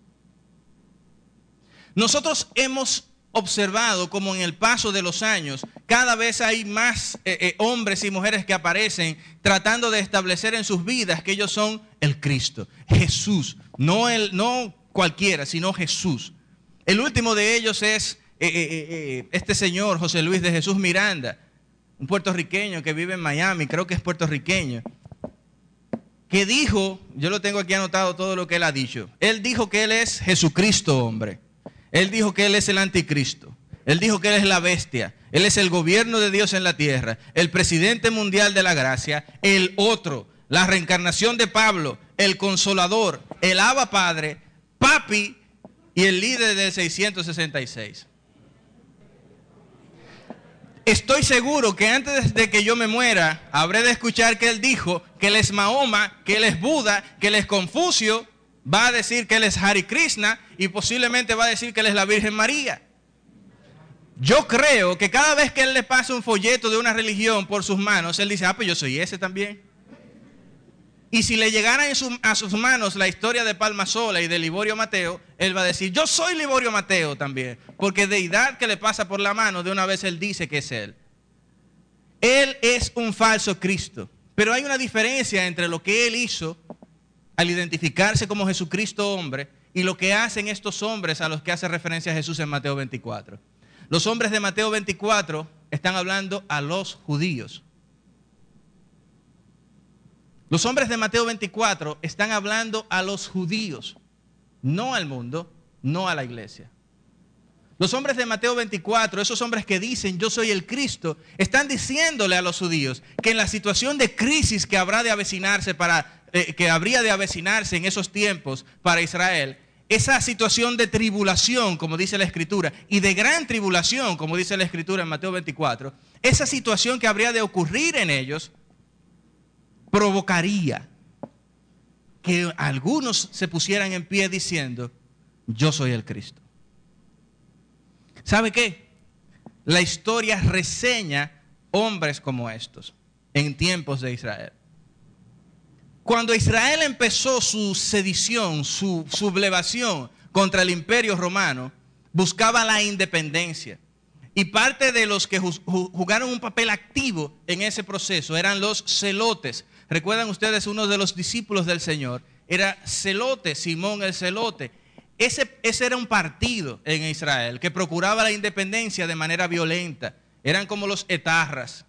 Nosotros hemos observado como en el paso de los años, cada vez hay más hombres y mujeres que aparecen tratando de establecer en sus vidas que ellos son el Cristo, Jesús, no cualquiera, sino Jesús. El último de ellos es este señor José Luis de Jesús Miranda, un puertorriqueño que vive en Miami, creo que es puertorriqueño, que dijo, yo lo tengo aquí anotado todo lo que él ha dicho, él dijo que él es Jesucristo hombre. Él dijo que Él es el anticristo. Él dijo que Él es la bestia. Él es el gobierno de Dios en la tierra. El presidente mundial de la gracia. El otro. La reencarnación de Pablo. El consolador. El Abba Padre. Papi. Y el líder del 666. Estoy seguro que antes de que yo me muera, habré de escuchar que Él dijo que Él es Mahoma, que Él es Buda, que Él es Confucio. Va a decir que Él es Hare Krishna y posiblemente va a decir que Él es la Virgen María. Yo creo que cada vez que Él le pasa un folleto de una religión por sus manos, Él dice, pues yo soy ese también. Y si le llegara a sus manos la historia de Palma Sola y de Liborio Mateo, Él va a decir, yo soy Liborio Mateo también. Porque deidad que le pasa por la mano, de una vez Él dice que es Él. Él es un falso Cristo. Pero hay una diferencia entre lo que Él hizo al identificarse como Jesucristo hombre y lo que hacen estos hombres a los que hace referencia Jesús en Mateo 24. Los hombres de Mateo 24 están hablando a los judíos. Los hombres de Mateo 24 están hablando a los judíos, no al mundo, no a la iglesia. Los hombres de Mateo 24, esos hombres que dicen yo soy el Cristo, están diciéndole a los judíos que en la situación de crisis que habrá de avecinarse que habría de avecinarse en esos tiempos para Israel, esa situación de tribulación, como dice la Escritura, y de gran tribulación, como dice la Escritura en Mateo 24, esa situación que habría de ocurrir en ellos, provocaría que algunos se pusieran en pie diciendo, yo soy el Cristo. ¿Sabe qué? La historia reseña hombres como estos en tiempos de Israel. Cuando Israel empezó su sedición, su sublevación contra el imperio romano, buscaba la independencia. Y parte de los que jugaron un papel activo en ese proceso eran los celotes. ¿Recuerdan ustedes uno de los discípulos del Señor? Era Celote, Simón el Celote. Ese era un partido en Israel que procuraba la independencia de manera violenta. Eran como los etarras,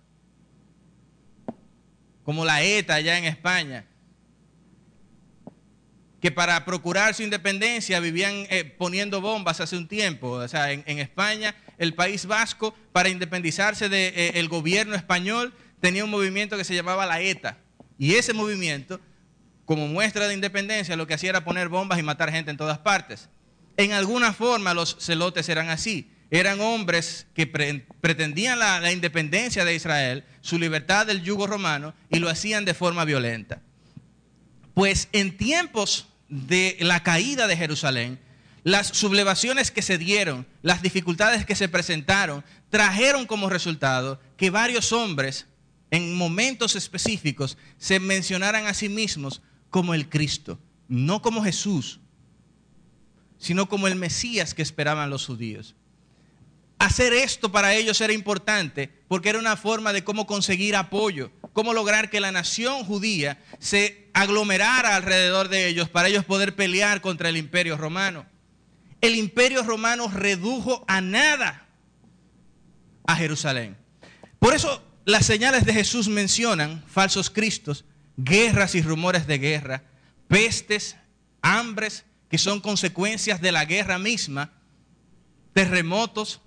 como la ETA allá en España, que para procurar su independencia vivían poniendo bombas hace un tiempo. O sea, en España, el País Vasco, para independizarse del gobierno español, tenía un movimiento que se llamaba la ETA. Y ese movimiento, como muestra de independencia, lo que hacía era poner bombas y matar gente en todas partes. En alguna forma los celotes eran así. Eran hombres que pretendían la independencia de Israel, su libertad del yugo romano, y lo hacían de forma violenta. Pues en tiempos de la caída de Jerusalén, las sublevaciones que se dieron, las dificultades que se presentaron, trajeron como resultado que varios hombres en momentos específicos se mencionaran a sí mismos como el Cristo, no como Jesús, sino como el Mesías que esperaban los judíos. Hacer esto para ellos era importante porque era una forma de cómo conseguir apoyo, cómo lograr que la nación judía se aglomerara alrededor de ellos para ellos poder pelear contra el imperio romano. El imperio romano redujo a nada a Jerusalén. Por eso las señales de Jesús mencionan falsos cristos, guerras y rumores de guerra, pestes, hambres que son consecuencias de la guerra misma, terremotos,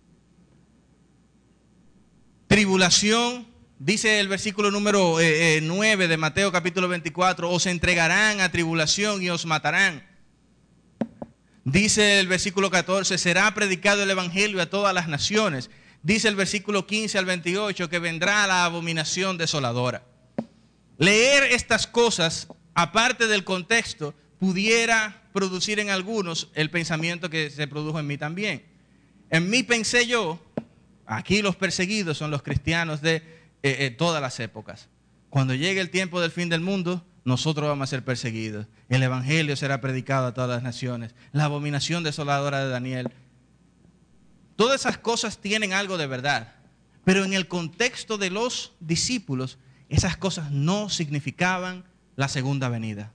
tribulación. Dice el versículo número 9 de Mateo capítulo 24, os entregarán a tribulación y os matarán. Dice el versículo 14, será predicado el evangelio a todas las naciones. dice el versículo 15 al 28 que vendrá la abominación desoladora. Leer estas cosas, aparte del contexto, pudiera producir en algunos el pensamiento que se produjo en mí también. En mí pensé yo, aquí los perseguidos son los cristianos de todas las épocas. Cuando llegue el tiempo del fin del mundo, nosotros vamos a ser perseguidos. El evangelio será predicado a todas las naciones. La abominación desoladora de Daniel. Todas esas cosas tienen algo de verdad. Pero en el contexto de los discípulos, esas cosas no significaban la segunda venida.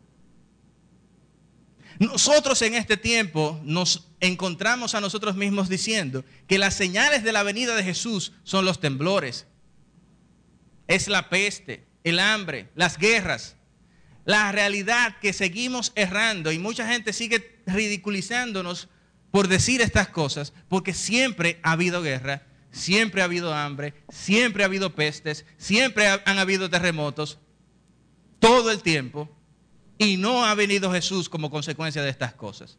Nosotros en este tiempo nos encontramos a nosotros mismos diciendo que las señales de la venida de Jesús son los temblores, es la peste, el hambre, las guerras. La realidad que seguimos errando y mucha gente sigue ridiculizándonos por decir estas cosas, porque siempre ha habido guerra, siempre ha habido hambre, siempre ha habido pestes, siempre han habido terremotos, todo el tiempo, y no ha venido Jesús como consecuencia de estas cosas.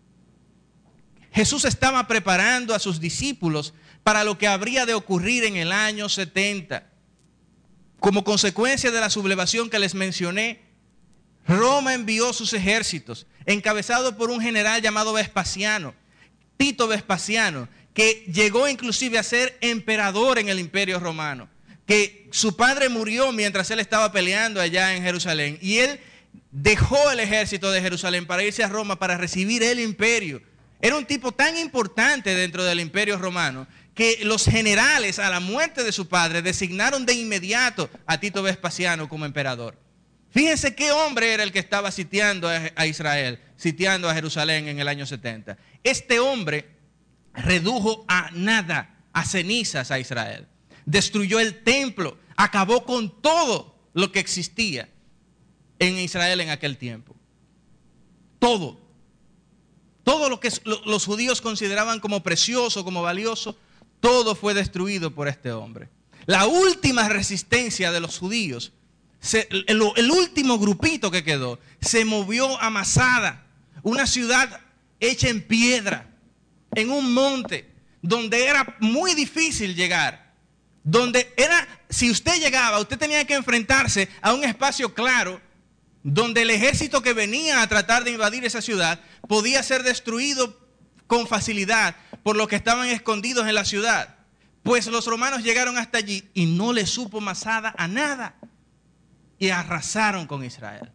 Jesús estaba preparando a sus discípulos para lo que habría de ocurrir en el año 70. Como consecuencia de la sublevación que les mencioné, Roma envió sus ejércitos, encabezado por un general llamado Vespasiano, Tito Vespasiano, que llegó inclusive a ser emperador en el Imperio Romano, que su padre murió mientras él estaba peleando allá en Jerusalén, y él dejó el ejército de Jerusalén para irse a Roma para recibir el imperio. Era un tipo tan importante dentro del Imperio Romano que los generales, a la muerte de su padre, designaron de inmediato a Tito Vespasiano como emperador. Fíjense qué hombre era el que estaba sitiando a Israel, sitiando a Jerusalén en el año 70. Este hombre redujo a nada, a cenizas a Israel. Destruyó el templo, acabó con todo lo que existía en Israel en aquel tiempo. Todo lo que los judíos consideraban como precioso, como valioso, todo fue destruido por este hombre. La última resistencia de los judíos, el último grupito que quedó, se movió a Masada, una ciudad hecha en piedra, en un monte, donde era muy difícil llegar. Donde era, si usted llegaba, usted tenía que enfrentarse a un espacio claro, donde el ejército que venía a tratar de invadir esa ciudad podía ser destruido con facilidad por los que estaban escondidos en la ciudad. Pues los romanos llegaron hasta allí y no le supo Masada a nada y arrasaron con Israel.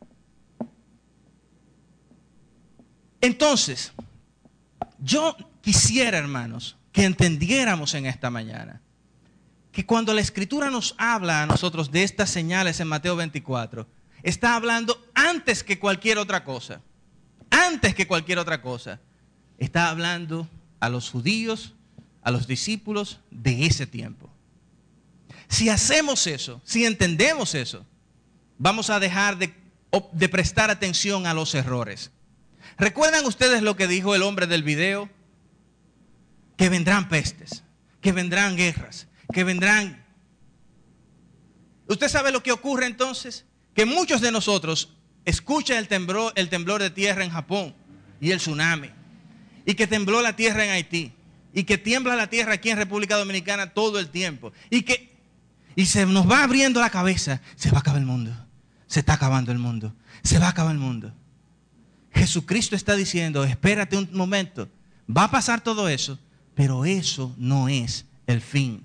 Entonces, yo quisiera, hermanos, que entendiéramos en esta mañana que cuando la Escritura nos habla a nosotros de estas señales en Mateo 24, está hablando antes que cualquier otra cosa. Antes que cualquier otra cosa. Está hablando a los judíos, a los discípulos de ese tiempo. Si hacemos eso, si entendemos eso, vamos a dejar de prestar atención a los errores. ¿Recuerdan ustedes lo que dijo el hombre del video? Que vendrán pestes, que vendrán guerras, que vendrán... ¿Usted sabe lo que ocurre entonces? Que muchos de nosotros escuchan el temblor de tierra en Japón y el tsunami, y que tembló la tierra en Haití, y que tiembla la tierra aquí en República Dominicana todo el tiempo, y se nos va abriendo la cabeza, se va a acabar el mundo, se está acabando el mundo, se va a acabar el mundo. Jesucristo está diciendo, espérate un momento, va a pasar todo eso, pero eso no es el fin.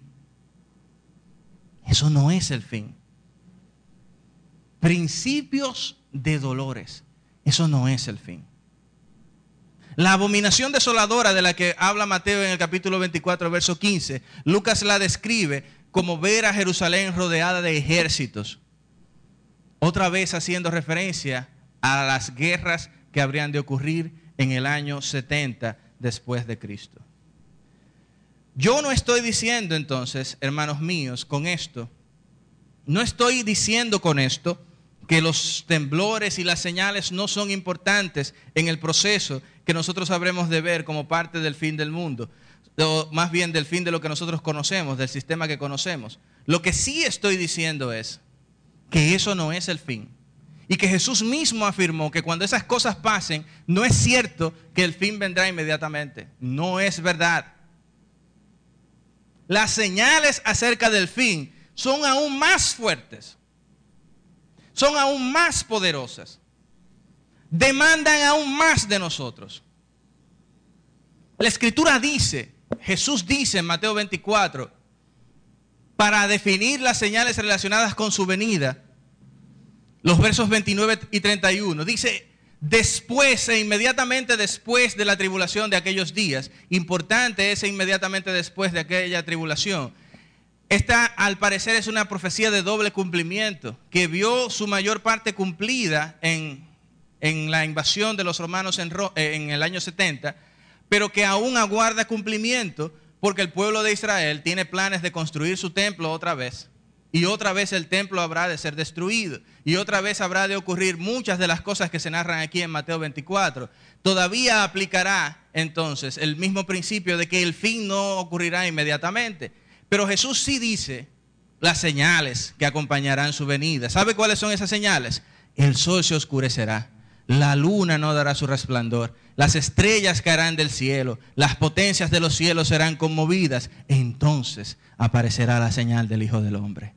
Eso no es el fin. Principios de dolores, eso no es el fin. La abominación desoladora de la que habla Mateo en el capítulo 24, verso 15, Lucas la describe como ver a Jerusalén rodeada de ejércitos. Otra vez haciendo referencia a las guerras que habrían de ocurrir en el año 70 después de Cristo. Yo no estoy diciendo entonces, hermanos míos, con esto, no estoy diciendo con esto que los temblores y las señales no son importantes en el proceso que nosotros habremos de ver como parte del fin del mundo, o más bien del fin de lo que nosotros conocemos, del sistema que conocemos. Lo que sí estoy diciendo es que eso no es el fin. Y que Jesús mismo afirmó que cuando esas cosas pasen, no es cierto que el fin vendrá inmediatamente. No es verdad. las señales acerca del fin son aún más fuertes, son aún más poderosas, demandan aún más de nosotros. La Escritura dice, Jesús dice en Mateo 24, para definir las señales relacionadas con su venida, los versos 29 y 31, dice, después e inmediatamente después de la tribulación de aquellos días, importante ese inmediatamente después de aquella tribulación. Esta, al parecer, es una profecía de doble cumplimiento, que vio su mayor parte cumplida en la invasión de los romanos en el año 70, pero que aún aguarda cumplimiento porque el pueblo de Israel tiene planes de construir su templo otra vez. Y otra vez el templo habrá de ser destruido. Y otra vez habrá de ocurrir muchas de las cosas que se narran aquí en Mateo 24. Todavía aplicará entonces el mismo principio de que el fin no ocurrirá inmediatamente. Pero Jesús sí dice las señales que acompañarán su venida. ¿Sabe cuáles son esas señales? El sol se oscurecerá, la luna no dará su resplandor, las estrellas caerán del cielo, las potencias de los cielos serán conmovidas. Entonces aparecerá la señal del Hijo del Hombre.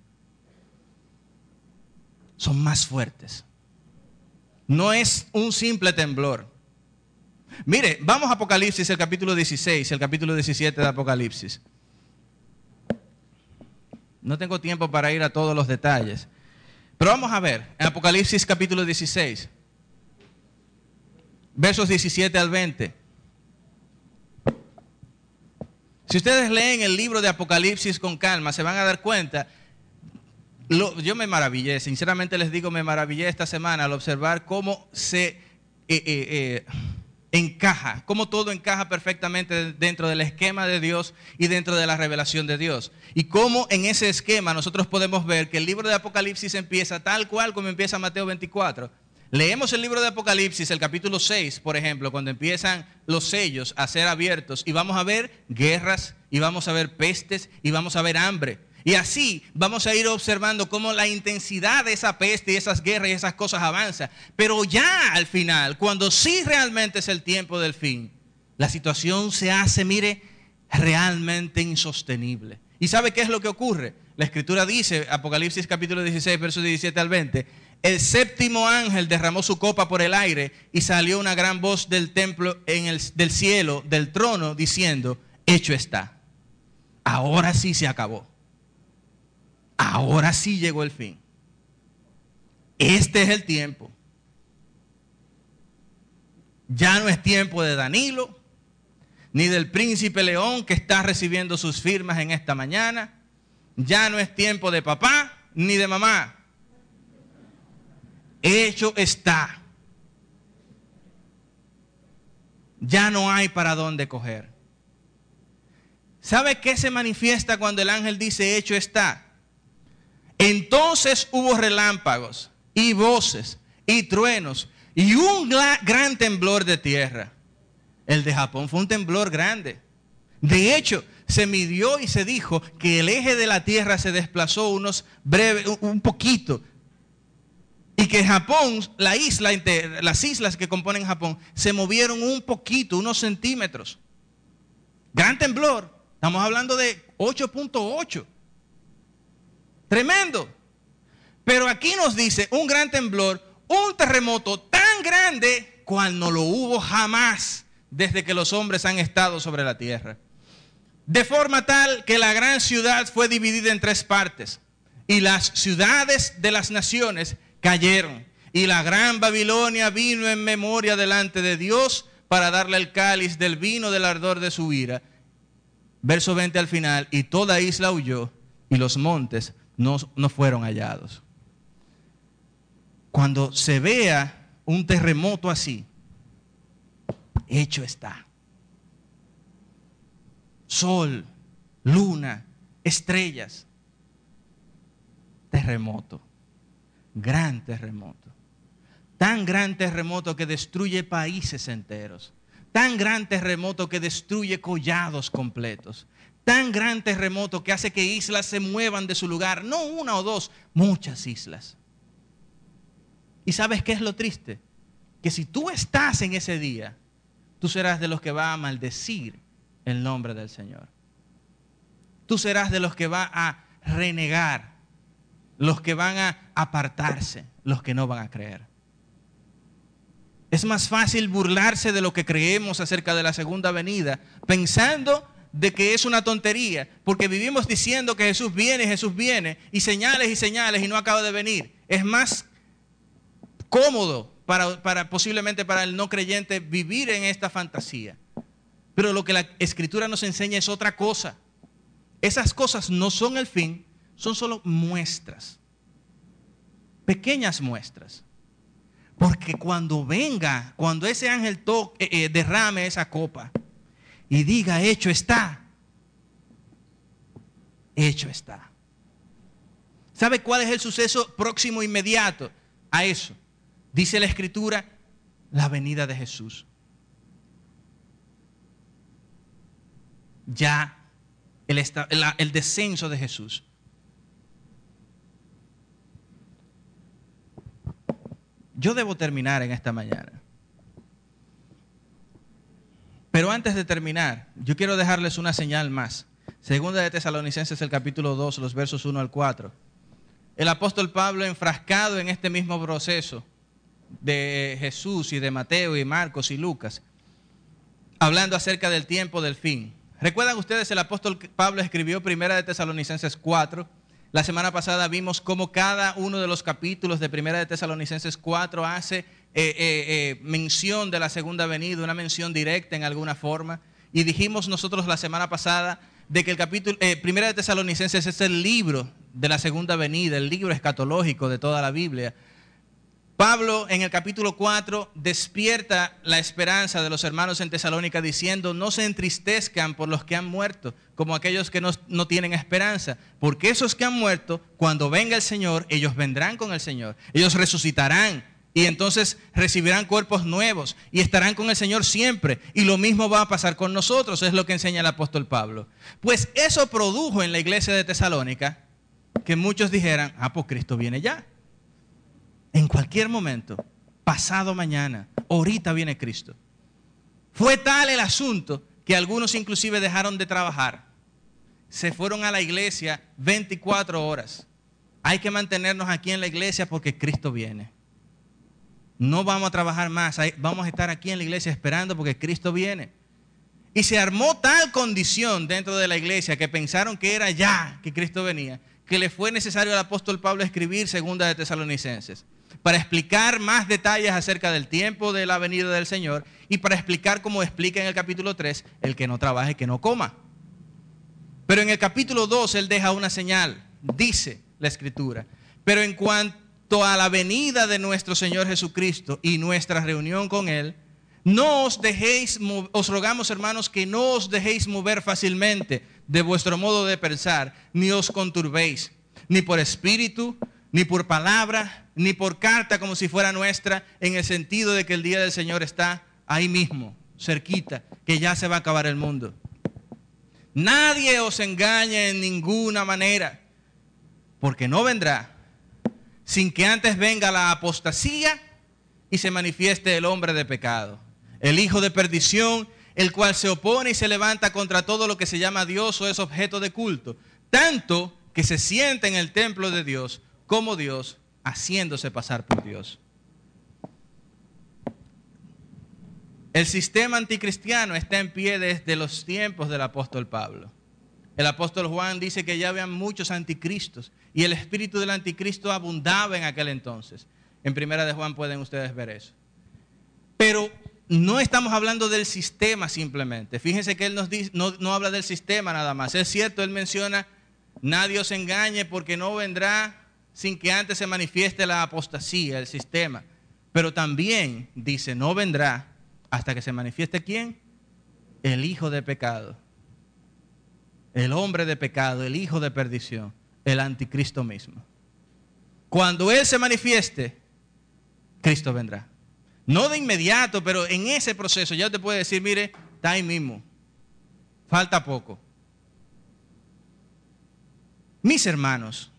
Son más fuertes. No es un simple temblor. Mire, vamos a Apocalipsis, el capítulo 16, el capítulo 17 de Apocalipsis. No tengo tiempo para ir a todos los detalles. Pero vamos a ver, en Apocalipsis capítulo 16, versos 17 al 20. Si ustedes leen el libro de Apocalipsis con calma, se van a dar cuenta. Yo me maravillé, sinceramente les digo, me maravillé esta semana al observar cómo se encaja, cómo todo encaja perfectamente dentro del esquema de Dios y dentro de la revelación de Dios. Y cómo en ese esquema nosotros podemos ver que el libro de Apocalipsis empieza tal cual como empieza Mateo 24. Leemos el libro de Apocalipsis, el capítulo 6, por ejemplo, cuando empiezan los sellos a ser abiertos y vamos a ver guerras, y vamos a ver pestes, y vamos a ver hambre. Y así vamos a ir observando cómo la intensidad de esa peste y esas guerras y esas cosas avanza. Pero ya al final, cuando sí realmente es el tiempo del fin, la situación se hace, mire, realmente insostenible. ¿Y sabe qué es lo que ocurre? La Escritura dice, Apocalipsis capítulo 16, versos 17 al 20, el séptimo ángel derramó su copa por el aire y salió una gran voz del templo del cielo, del trono, diciendo, hecho está. Ahora sí se acabó. Ahora sí llegó el fin. Este es el tiempo. Ya no es tiempo de Danilo, ni del príncipe León que está recibiendo sus firmas en esta mañana. Ya no es tiempo de papá ni de mamá. Hecho está. Ya no hay para dónde coger. ¿Sabe qué se manifiesta cuando el ángel dice hecho está? Entonces hubo relámpagos y voces y truenos y un gran temblor de tierra. El de Japón fue un temblor grande. De hecho, se midió y se dijo que el eje de la tierra se desplazó un poquito. Y que Japón, las islas que componen Japón, se movieron un poquito, unos centímetros. Gran temblor. Estamos hablando de 8.8. Tremendo. Pero aquí nos dice un gran temblor, un terremoto tan grande cual no lo hubo jamás desde que los hombres han estado sobre la tierra. De forma tal que la gran ciudad fue dividida en 3 partes. Y las ciudades de las naciones cayeron. Y la gran Babilonia vino en memoria delante de Dios para darle el cáliz del vino del ardor de su ira. Verso 20 al final. Y toda isla huyó y los montes no fueron hallados. Cuando se vea un terremoto así, hecho está. Sol, luna, estrellas. Terremoto. Gran terremoto. Tan gran terremoto que destruye países enteros. Tan gran terremoto que destruye collados completos. Tan gran terremoto que hace que islas se muevan de su lugar. No una o dos, muchas islas. ¿Y sabes qué es lo triste? Que si tú estás en ese día, tú serás de los que va a maldecir el nombre del Señor. tú serás de los que va a renegar, los que van a apartarse, los que no van a creer. Es más fácil burlarse de lo que creemos acerca de la segunda venida, pensando de que es una tontería, porque vivimos diciendo que Jesús viene, y señales, y no acaba de venir. Es más cómodo posiblemente para el no creyente vivir en esta fantasía. Pero lo que la Escritura nos enseña es otra cosa. Esas cosas no son el fin, son solo muestras, pequeñas muestras. Porque cuando ese ángel derrame esa copa y diga, hecho está. Hecho está. ¿Sabe cuál es el suceso próximo inmediato a eso? Dice la Escritura, la venida de Jesús. Ya el descenso de Jesús. Yo debo terminar en esta mañana. Pero antes de terminar, yo quiero dejarles una señal más. Segunda de Tesalonicenses, el capítulo 2, los versos 1 al 4. El apóstol Pablo, enfrascado en este mismo proceso de Jesús y de Mateo y Marcos y Lucas, hablando acerca del tiempo del fin. ¿Recuerdan ustedes? El apóstol Pablo escribió Primera de Tesalonicenses 4. La semana pasada vimos cómo cada uno de los capítulos de Primera de Tesalonicenses 4 hace mención de la segunda venida, una mención directa en alguna forma. Y dijimos nosotros la semana pasada de que el capítulo Primera de Tesalonicenses es el libro de la segunda venida, el libro escatológico de toda la Biblia. Pablo en el capítulo 4 despierta la esperanza de los hermanos en Tesalónica diciendo, no se entristezcan por los que han muerto, como aquellos que no tienen esperanza, porque esos que han muerto, cuando venga el Señor, ellos vendrán con el Señor, ellos resucitarán y entonces recibirán cuerpos nuevos y estarán con el Señor siempre, y lo mismo va a pasar con nosotros, es lo que enseña el apóstol Pablo. Pues eso produjo en la iglesia de Tesalónica que muchos dijeran, pues Cristo viene ya. En cualquier momento, pasado mañana, ahorita viene Cristo. Fue tal el asunto que algunos inclusive dejaron de trabajar. Se fueron a la iglesia 24 horas. Hay que mantenernos aquí en la iglesia porque Cristo viene. No vamos a trabajar más, vamos a estar aquí en la iglesia esperando porque Cristo viene. Y se armó tal condición dentro de la iglesia que pensaron que era ya que Cristo venía, que le fue necesario al apóstol Pablo escribir Segunda de Tesalonicenses, para explicar más detalles acerca del tiempo de la venida del Señor y para explicar, como explica en el capítulo 3, el que no trabaje, que no coma. Pero en el capítulo 2 él deja una señal, dice la Escritura, pero en cuanto a la venida de nuestro Señor Jesucristo y nuestra reunión con Él, os rogamos, hermanos, que no os dejéis mover fácilmente de vuestro modo de pensar, ni os conturbéis, ni por espíritu, ni por palabra, ni por carta como si fuera nuestra, en el sentido de que el día del Señor está ahí mismo, cerquita, que ya se va a acabar el mundo. Nadie os engañe en ninguna manera, porque no vendrá sin que antes venga la apostasía y se manifieste el hombre de pecado, el hijo de perdición, el cual se opone y se levanta contra todo lo que se llama Dios o es objeto de culto, tanto que se sienta en el templo de Dios como Dios, haciéndose pasar por Dios. El sistema anticristiano está en pie desde los tiempos del apóstol Pablo. El apóstol Juan dice que ya habían muchos anticristos y el espíritu del anticristo abundaba en aquel entonces. En Primera de Juan pueden ustedes ver eso. Pero no estamos hablando del sistema simplemente. Fíjense que él nos dice, no habla del sistema nada más. Es cierto, él menciona, nadie os engañe porque no vendrá sin que antes se manifieste la apostasía, el sistema. Pero también dice, no vendrá hasta que se manifieste ¿quién? El hijo de pecado, el hombre de pecado, el hijo de perdición, el anticristo mismo. Cuando Él se manifieste, Cristo vendrá. No de inmediato, pero en ese proceso ya te puede decir, mire, está ahí mismo, falta poco. Mis hermanos,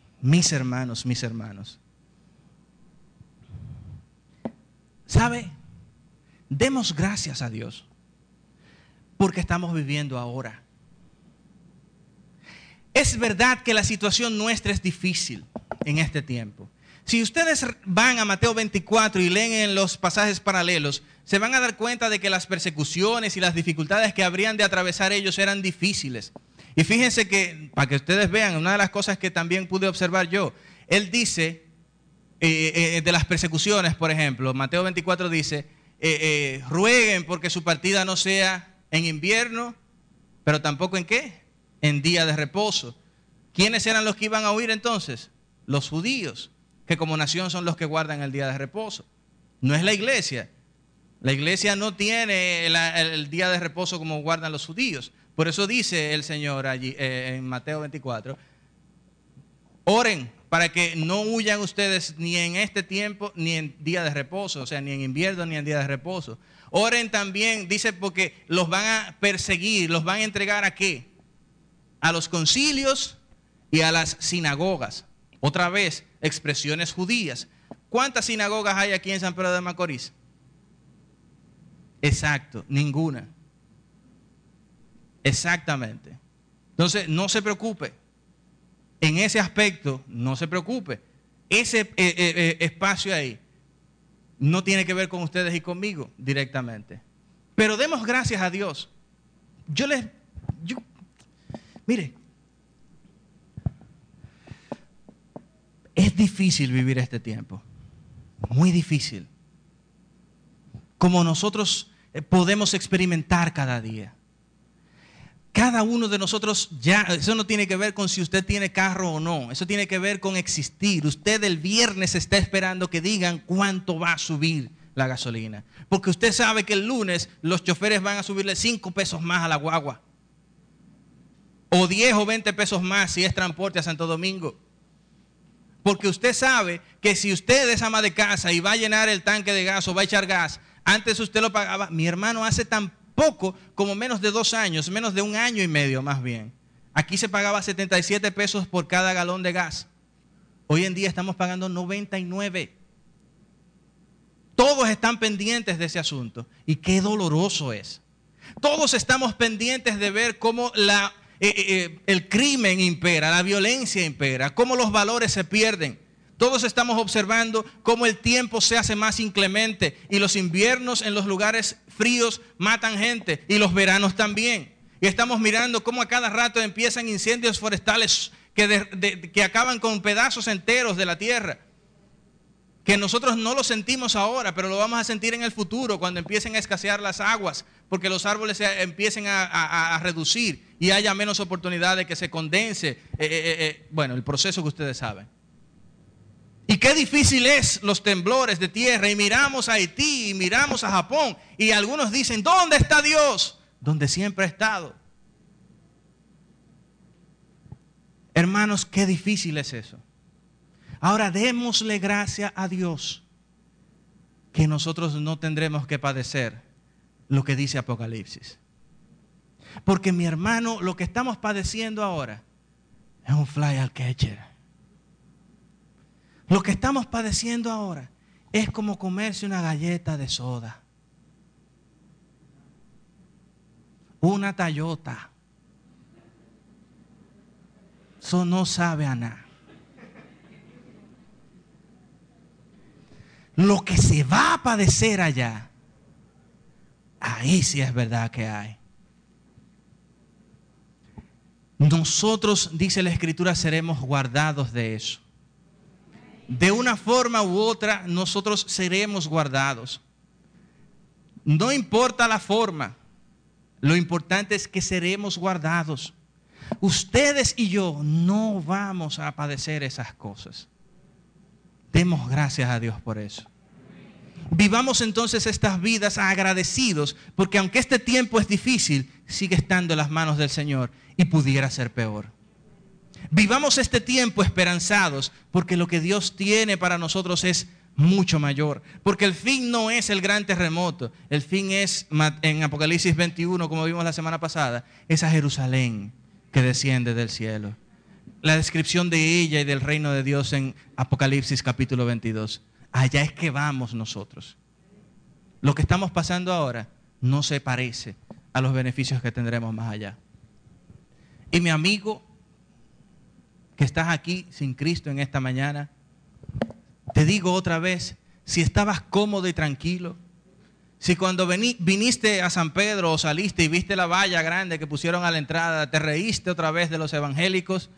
¿sabe? Demos gracias a Dios porque estamos viviendo ahora. Es verdad que la situación nuestra es difícil en este tiempo. Si ustedes van a Mateo 24 y leen en los pasajes paralelos, se van a dar cuenta de que las persecuciones y las dificultades que habrían de atravesar ellos eran difíciles. Y fíjense que, para que ustedes vean, una de las cosas que también pude observar yo, él dice, de las persecuciones, por ejemplo, Mateo 24 dice, rueguen porque su partida no sea en invierno, pero tampoco en ¿qué? En día de reposo. ¿Quiénes eran los que iban a huir entonces? Los judíos, que como nación son los que guardan el día de reposo. No es la iglesia. La iglesia no tiene el día de reposo como guardan los judíos. Por eso dice el Señor allí en Mateo 24, oren para que no huyan ustedes ni en este tiempo ni en día de reposo, o sea, ni en invierno ni en día de reposo. Oren también, dice, porque los van a perseguir, los van a entregar ¿a qué? A los concilios y a las sinagogas. Otra vez, expresiones judías. ¿Cuántas sinagogas hay aquí en San Pedro de Macorís? Exacto, ninguna. Exactamente. Entonces, no se preocupe. En ese aspecto, no se preocupe. Ese espacio ahí no tiene que ver con ustedes y conmigo directamente. Pero demos gracias a Dios. Mire, es difícil vivir este tiempo. Muy difícil. Como nosotros podemos experimentar cada día. Cada uno de nosotros ya, eso no tiene que ver con si usted tiene carro o no, eso tiene que ver con existir. Usted el viernes está esperando que digan cuánto va a subir la gasolina. Porque usted sabe que el lunes los choferes van a subirle 5 pesos más a la guagua. O 10 o 20 pesos más si es transporte a Santo Domingo. Porque usted sabe que si usted es ama de casa y va a llenar el tanque de gas o va a echar gas, antes usted lo pagaba, mi hermano, hace tan poco como menos de 2 años, menos de 1 año y medio más bien. Aquí se pagaba 77 pesos por cada galón de gas. Hoy en día estamos pagando 99. Todos están pendientes de ese asunto. Y qué doloroso es. Todos estamos pendientes de ver cómo el crimen impera, la violencia impera, cómo los valores se pierden. Todos estamos observando cómo el tiempo se hace más inclemente y los inviernos en los lugares fríos matan gente y los veranos también. Y estamos mirando cómo a cada rato empiezan incendios forestales que acaban con pedazos enteros de la tierra. Que nosotros no lo sentimos ahora, pero lo vamos a sentir en el futuro cuando empiecen a escasear las aguas, porque los árboles se empiecen a reducir y haya menos oportunidad de que se condense, el proceso que ustedes saben. Y qué difícil es los temblores de tierra. Y miramos a Haití y miramos a Japón. Y algunos dicen, ¿dónde está Dios? Donde siempre ha estado. Hermanos, qué difícil es eso. Ahora démosle gracia a Dios que nosotros no tendremos que padecer lo que dice Apocalipsis. Porque mi hermano, lo que estamos padeciendo ahora es un fly al catcher. Lo que estamos padeciendo ahora es como comerse una galleta de soda. Una Toyota. Eso no sabe a nada. Lo que se va a padecer allá, ahí sí es verdad que hay. Nosotros, dice la Escritura, seremos guardados de eso. De una forma u otra, nosotros seremos guardados. No importa la forma, lo importante es que seremos guardados. Ustedes y yo no vamos a padecer esas cosas. Demos gracias a Dios por eso. Vivamos entonces estas vidas agradecidos, porque aunque este tiempo es difícil, sigue estando en las manos del Señor y pudiera ser peor. Vivamos este tiempo esperanzados, porque lo que Dios tiene para nosotros es mucho mayor. Porque el fin no es el gran terremoto. El fin es, en Apocalipsis 21, como vimos la semana pasada, es a Jerusalén que desciende del cielo. La descripción de ella y del reino de Dios en Apocalipsis capítulo 22. Allá es que vamos nosotros. Lo que estamos pasando ahora no se parece a los beneficios que tendremos más allá. Y mi amigo, que estás aquí sin Cristo en esta mañana, te digo otra vez, si estabas cómodo y tranquilo, si cuando viniste a San Pedro o saliste y viste la valla grande que pusieron a la entrada, te reíste otra vez de los evangélicos,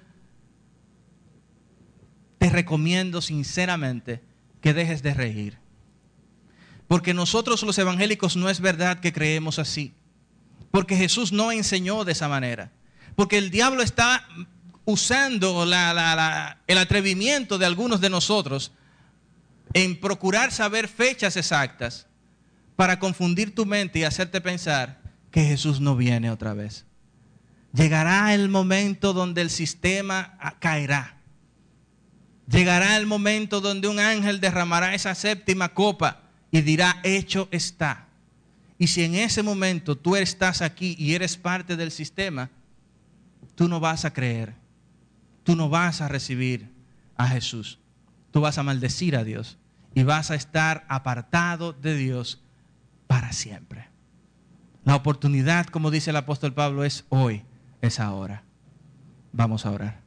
te recomiendo sinceramente que dejes de reír. Porque nosotros los evangélicos no es verdad que creemos así. Porque Jesús no enseñó de esa manera. Porque el diablo está usando el atrevimiento de algunos de nosotros en procurar saber fechas exactas para confundir tu mente y hacerte pensar que Jesús no viene otra vez. Llegará el momento donde el sistema caerá. Llegará el momento donde un ángel derramará esa séptima copa y dirá, hecho está. Y si en ese momento tú estás aquí y eres parte del sistema, tú no vas a creer. Tú no vas a recibir a Jesús. Tú vas a maldecir a Dios y vas a estar apartado de Dios para siempre. La oportunidad, como dice el apóstol Pablo, es hoy, es ahora. Vamos a orar.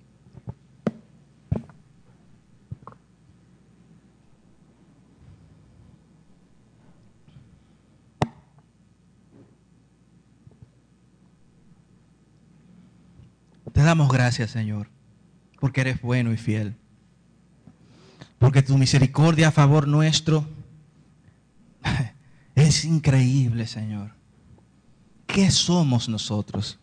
Te damos gracias, Señor, porque eres bueno y fiel. Porque tu misericordia a favor nuestro es increíble, Señor. ¿Qué somos nosotros?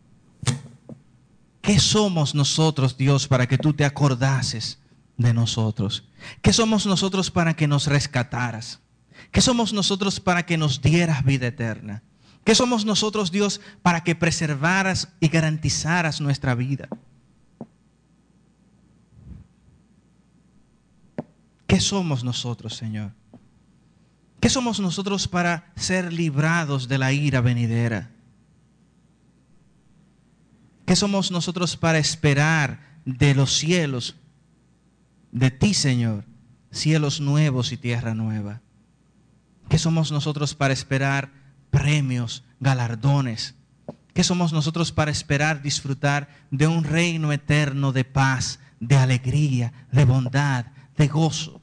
¿Qué somos nosotros, Dios, para que tú te acordases de nosotros? ¿Qué somos nosotros para que nos rescataras? ¿Qué somos nosotros para que nos dieras vida eterna? ¿Qué somos nosotros, Dios, para que preservaras y garantizaras nuestra vida? ¿Qué somos nosotros, Señor? ¿Qué somos nosotros para ser librados de la ira venidera? ¿Qué somos nosotros para esperar de los cielos, de ti, Señor, cielos nuevos y tierra nueva? ¿Qué somos nosotros para esperar premios, galardones? ¿Qué somos nosotros para esperar disfrutar de un reino eterno de paz, de alegría, de bondad, de gozo?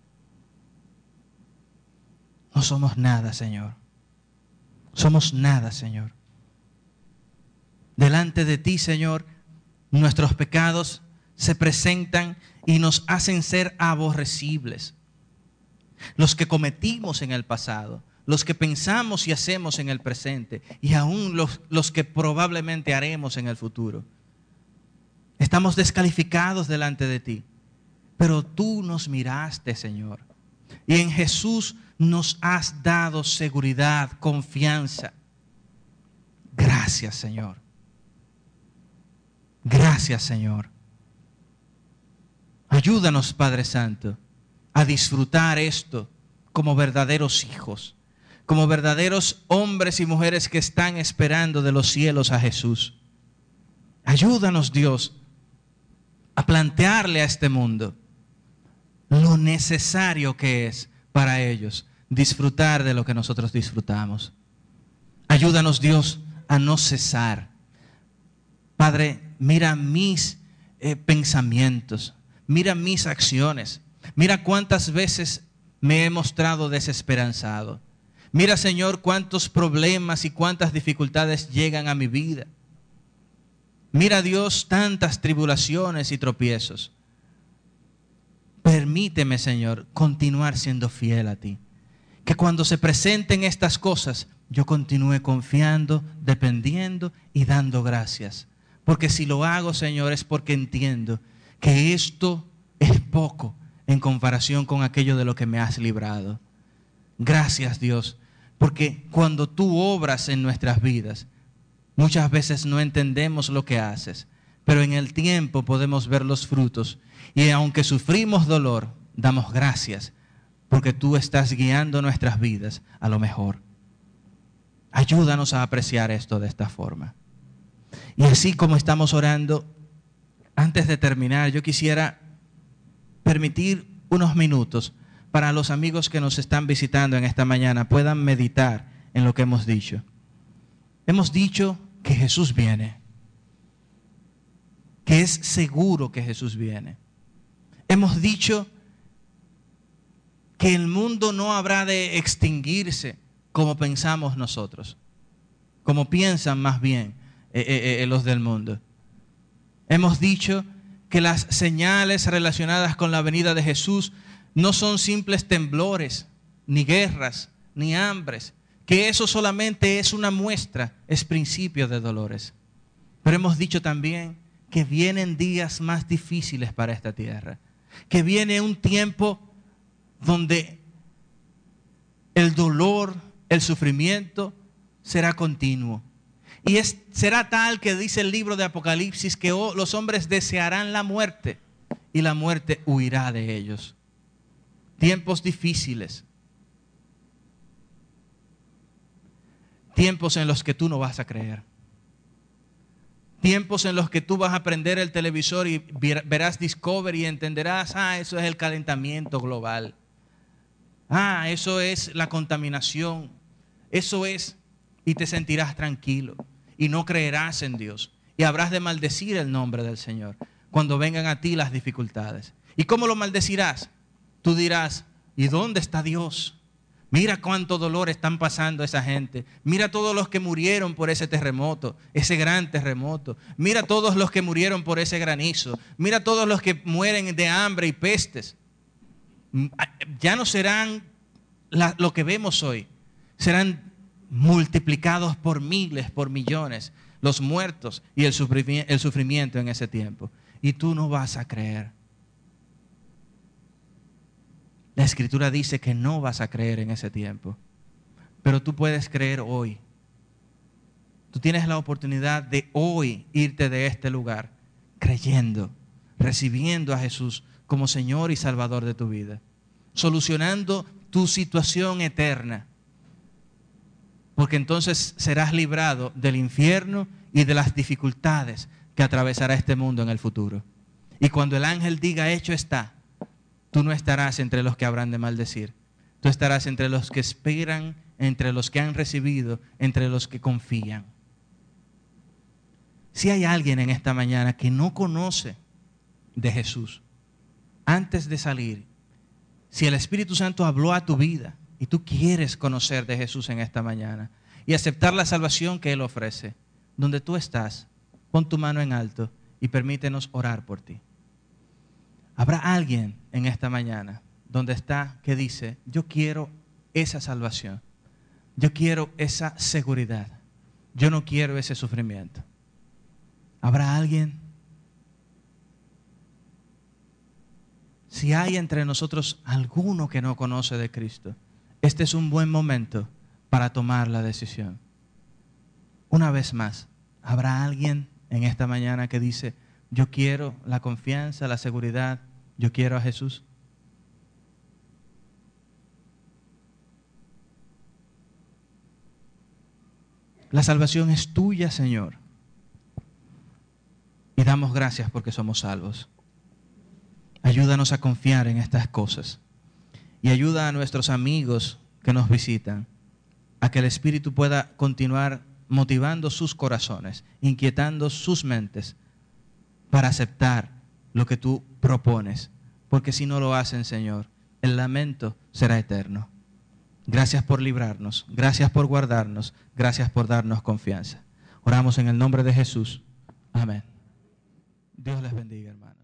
No somos nada, Señor. Somos nada, Señor. Delante de ti, Señor, nuestros pecados se presentan y nos hacen ser aborrecibles. Los que cometimos en el pasado, los que pensamos y hacemos en el presente, y aún los que probablemente haremos en el futuro. Estamos descalificados delante de ti, pero tú nos miraste, Señor, y en Jesús nos has dado seguridad, confianza. Gracias, Señor. Gracias, Señor. Ayúdanos, Padre Santo, a disfrutar esto como verdaderos hijos, como verdaderos hombres y mujeres que están esperando de los cielos a Jesús. Ayúdanos, Dios, a plantearle a este mundo lo necesario que es para ellos disfrutar de lo que nosotros disfrutamos. Ayúdanos, Dios, a no cesar. Padre, mira mis pensamientos, mira mis acciones, mira cuántas veces me he mostrado desesperanzado. Mira, Señor, cuántos problemas y cuántas dificultades llegan a mi vida. Mira, Dios, tantas tribulaciones y tropiezos. Permíteme, Señor, continuar siendo fiel a ti. Que cuando se presenten estas cosas, yo continúe confiando, dependiendo y dando gracias. Porque si lo hago, Señor, es porque entiendo que esto es poco en comparación con aquello de lo que me has librado. Gracias, Dios, porque cuando tú obras en nuestras vidas, muchas veces no entendemos lo que haces, pero en el tiempo podemos ver los frutos. Y aunque sufrimos dolor, damos gracias, porque tú estás guiando nuestras vidas a lo mejor. Ayúdanos a apreciar esto de esta forma. Y así como estamos orando, antes de terminar, yo quisiera permitir unos minutos para los amigos que nos están visitando en esta mañana puedan meditar en lo que hemos dicho. Hemos dicho que Jesús viene. que es seguro que Jesús viene. Hemos dicho que el mundo no habrá de extinguirse como pensamos nosotros, como piensan más bien los del mundo. Hemos dicho que las señales relacionadas con la venida de Jesús no son simples temblores, ni guerras, ni hambres, que eso solamente es una muestra, es principio de dolores. Pero hemos dicho también que vienen días más difíciles para esta tierra, que viene un tiempo donde el dolor, el sufrimiento será continuo. Y será tal que dice el libro de Apocalipsis que los hombres desearán la muerte y la muerte huirá de ellos. Tiempos difíciles. Tiempos en los que tú no vas a creer. Tiempos en los que tú vas a prender el televisor y verás Discovery y entenderás, eso es el calentamiento global. Eso es la contaminación. Eso es, y te sentirás tranquilo. Y no creerás en Dios. Y habrás de maldecir el nombre del Señor cuando vengan a ti las dificultades. ¿Y cómo lo maldecirás? Tú dirás, ¿y dónde está Dios? Mira cuánto dolor están pasando esa gente. Mira todos los que murieron por ese terremoto, ese gran terremoto. Mira todos los que murieron por ese granizo. Mira todos los que mueren de hambre y pestes. Ya no serán lo que vemos hoy. Serán multiplicados por miles, por millones, los muertos y el sufrimiento en ese tiempo. Y tú no vas a creer. La Escritura dice que no vas a creer en ese tiempo, pero tú puedes creer hoy. Tú tienes la oportunidad de hoy irte de este lugar creyendo, recibiendo a Jesús como Señor y Salvador de tu vida, solucionando tu situación eterna. Porque entonces serás librado del infierno y de las dificultades que atravesará este mundo en el futuro. Y cuando el ángel diga, hecho está, tú no estarás entre los que habrán de maldecir. Tú estarás entre los que esperan, entre los que han recibido, entre los que confían. Si hay alguien en esta mañana que no conoce de Jesús, antes de salir, si el Espíritu Santo habló a tu vida, y tú quieres conocer de Jesús en esta mañana y aceptar la salvación que Él ofrece, donde tú estás, pon tu mano en alto y permítenos orar por ti. Habrá alguien en esta mañana donde está que dice, yo quiero esa salvación, yo quiero esa seguridad, yo no quiero ese sufrimiento. ¿Habrá alguien? Si hay entre nosotros alguno que no conoce de Cristo, este es un buen momento para tomar la decisión. Una vez más, ¿habrá alguien en esta mañana que dice, yo quiero la confianza, la seguridad, yo quiero a Jesús? La salvación es tuya, Señor. Y damos gracias porque somos salvos. Ayúdanos a confiar en estas cosas. Y ayuda a nuestros amigos que nos visitan a que el Espíritu pueda continuar motivando sus corazones, inquietando sus mentes para aceptar lo que tú propones. Porque si no lo hacen, Señor, el lamento será eterno. Gracias por librarnos, gracias por guardarnos, gracias por darnos confianza. Oramos en el nombre de Jesús. Amén. Dios les bendiga, hermanos.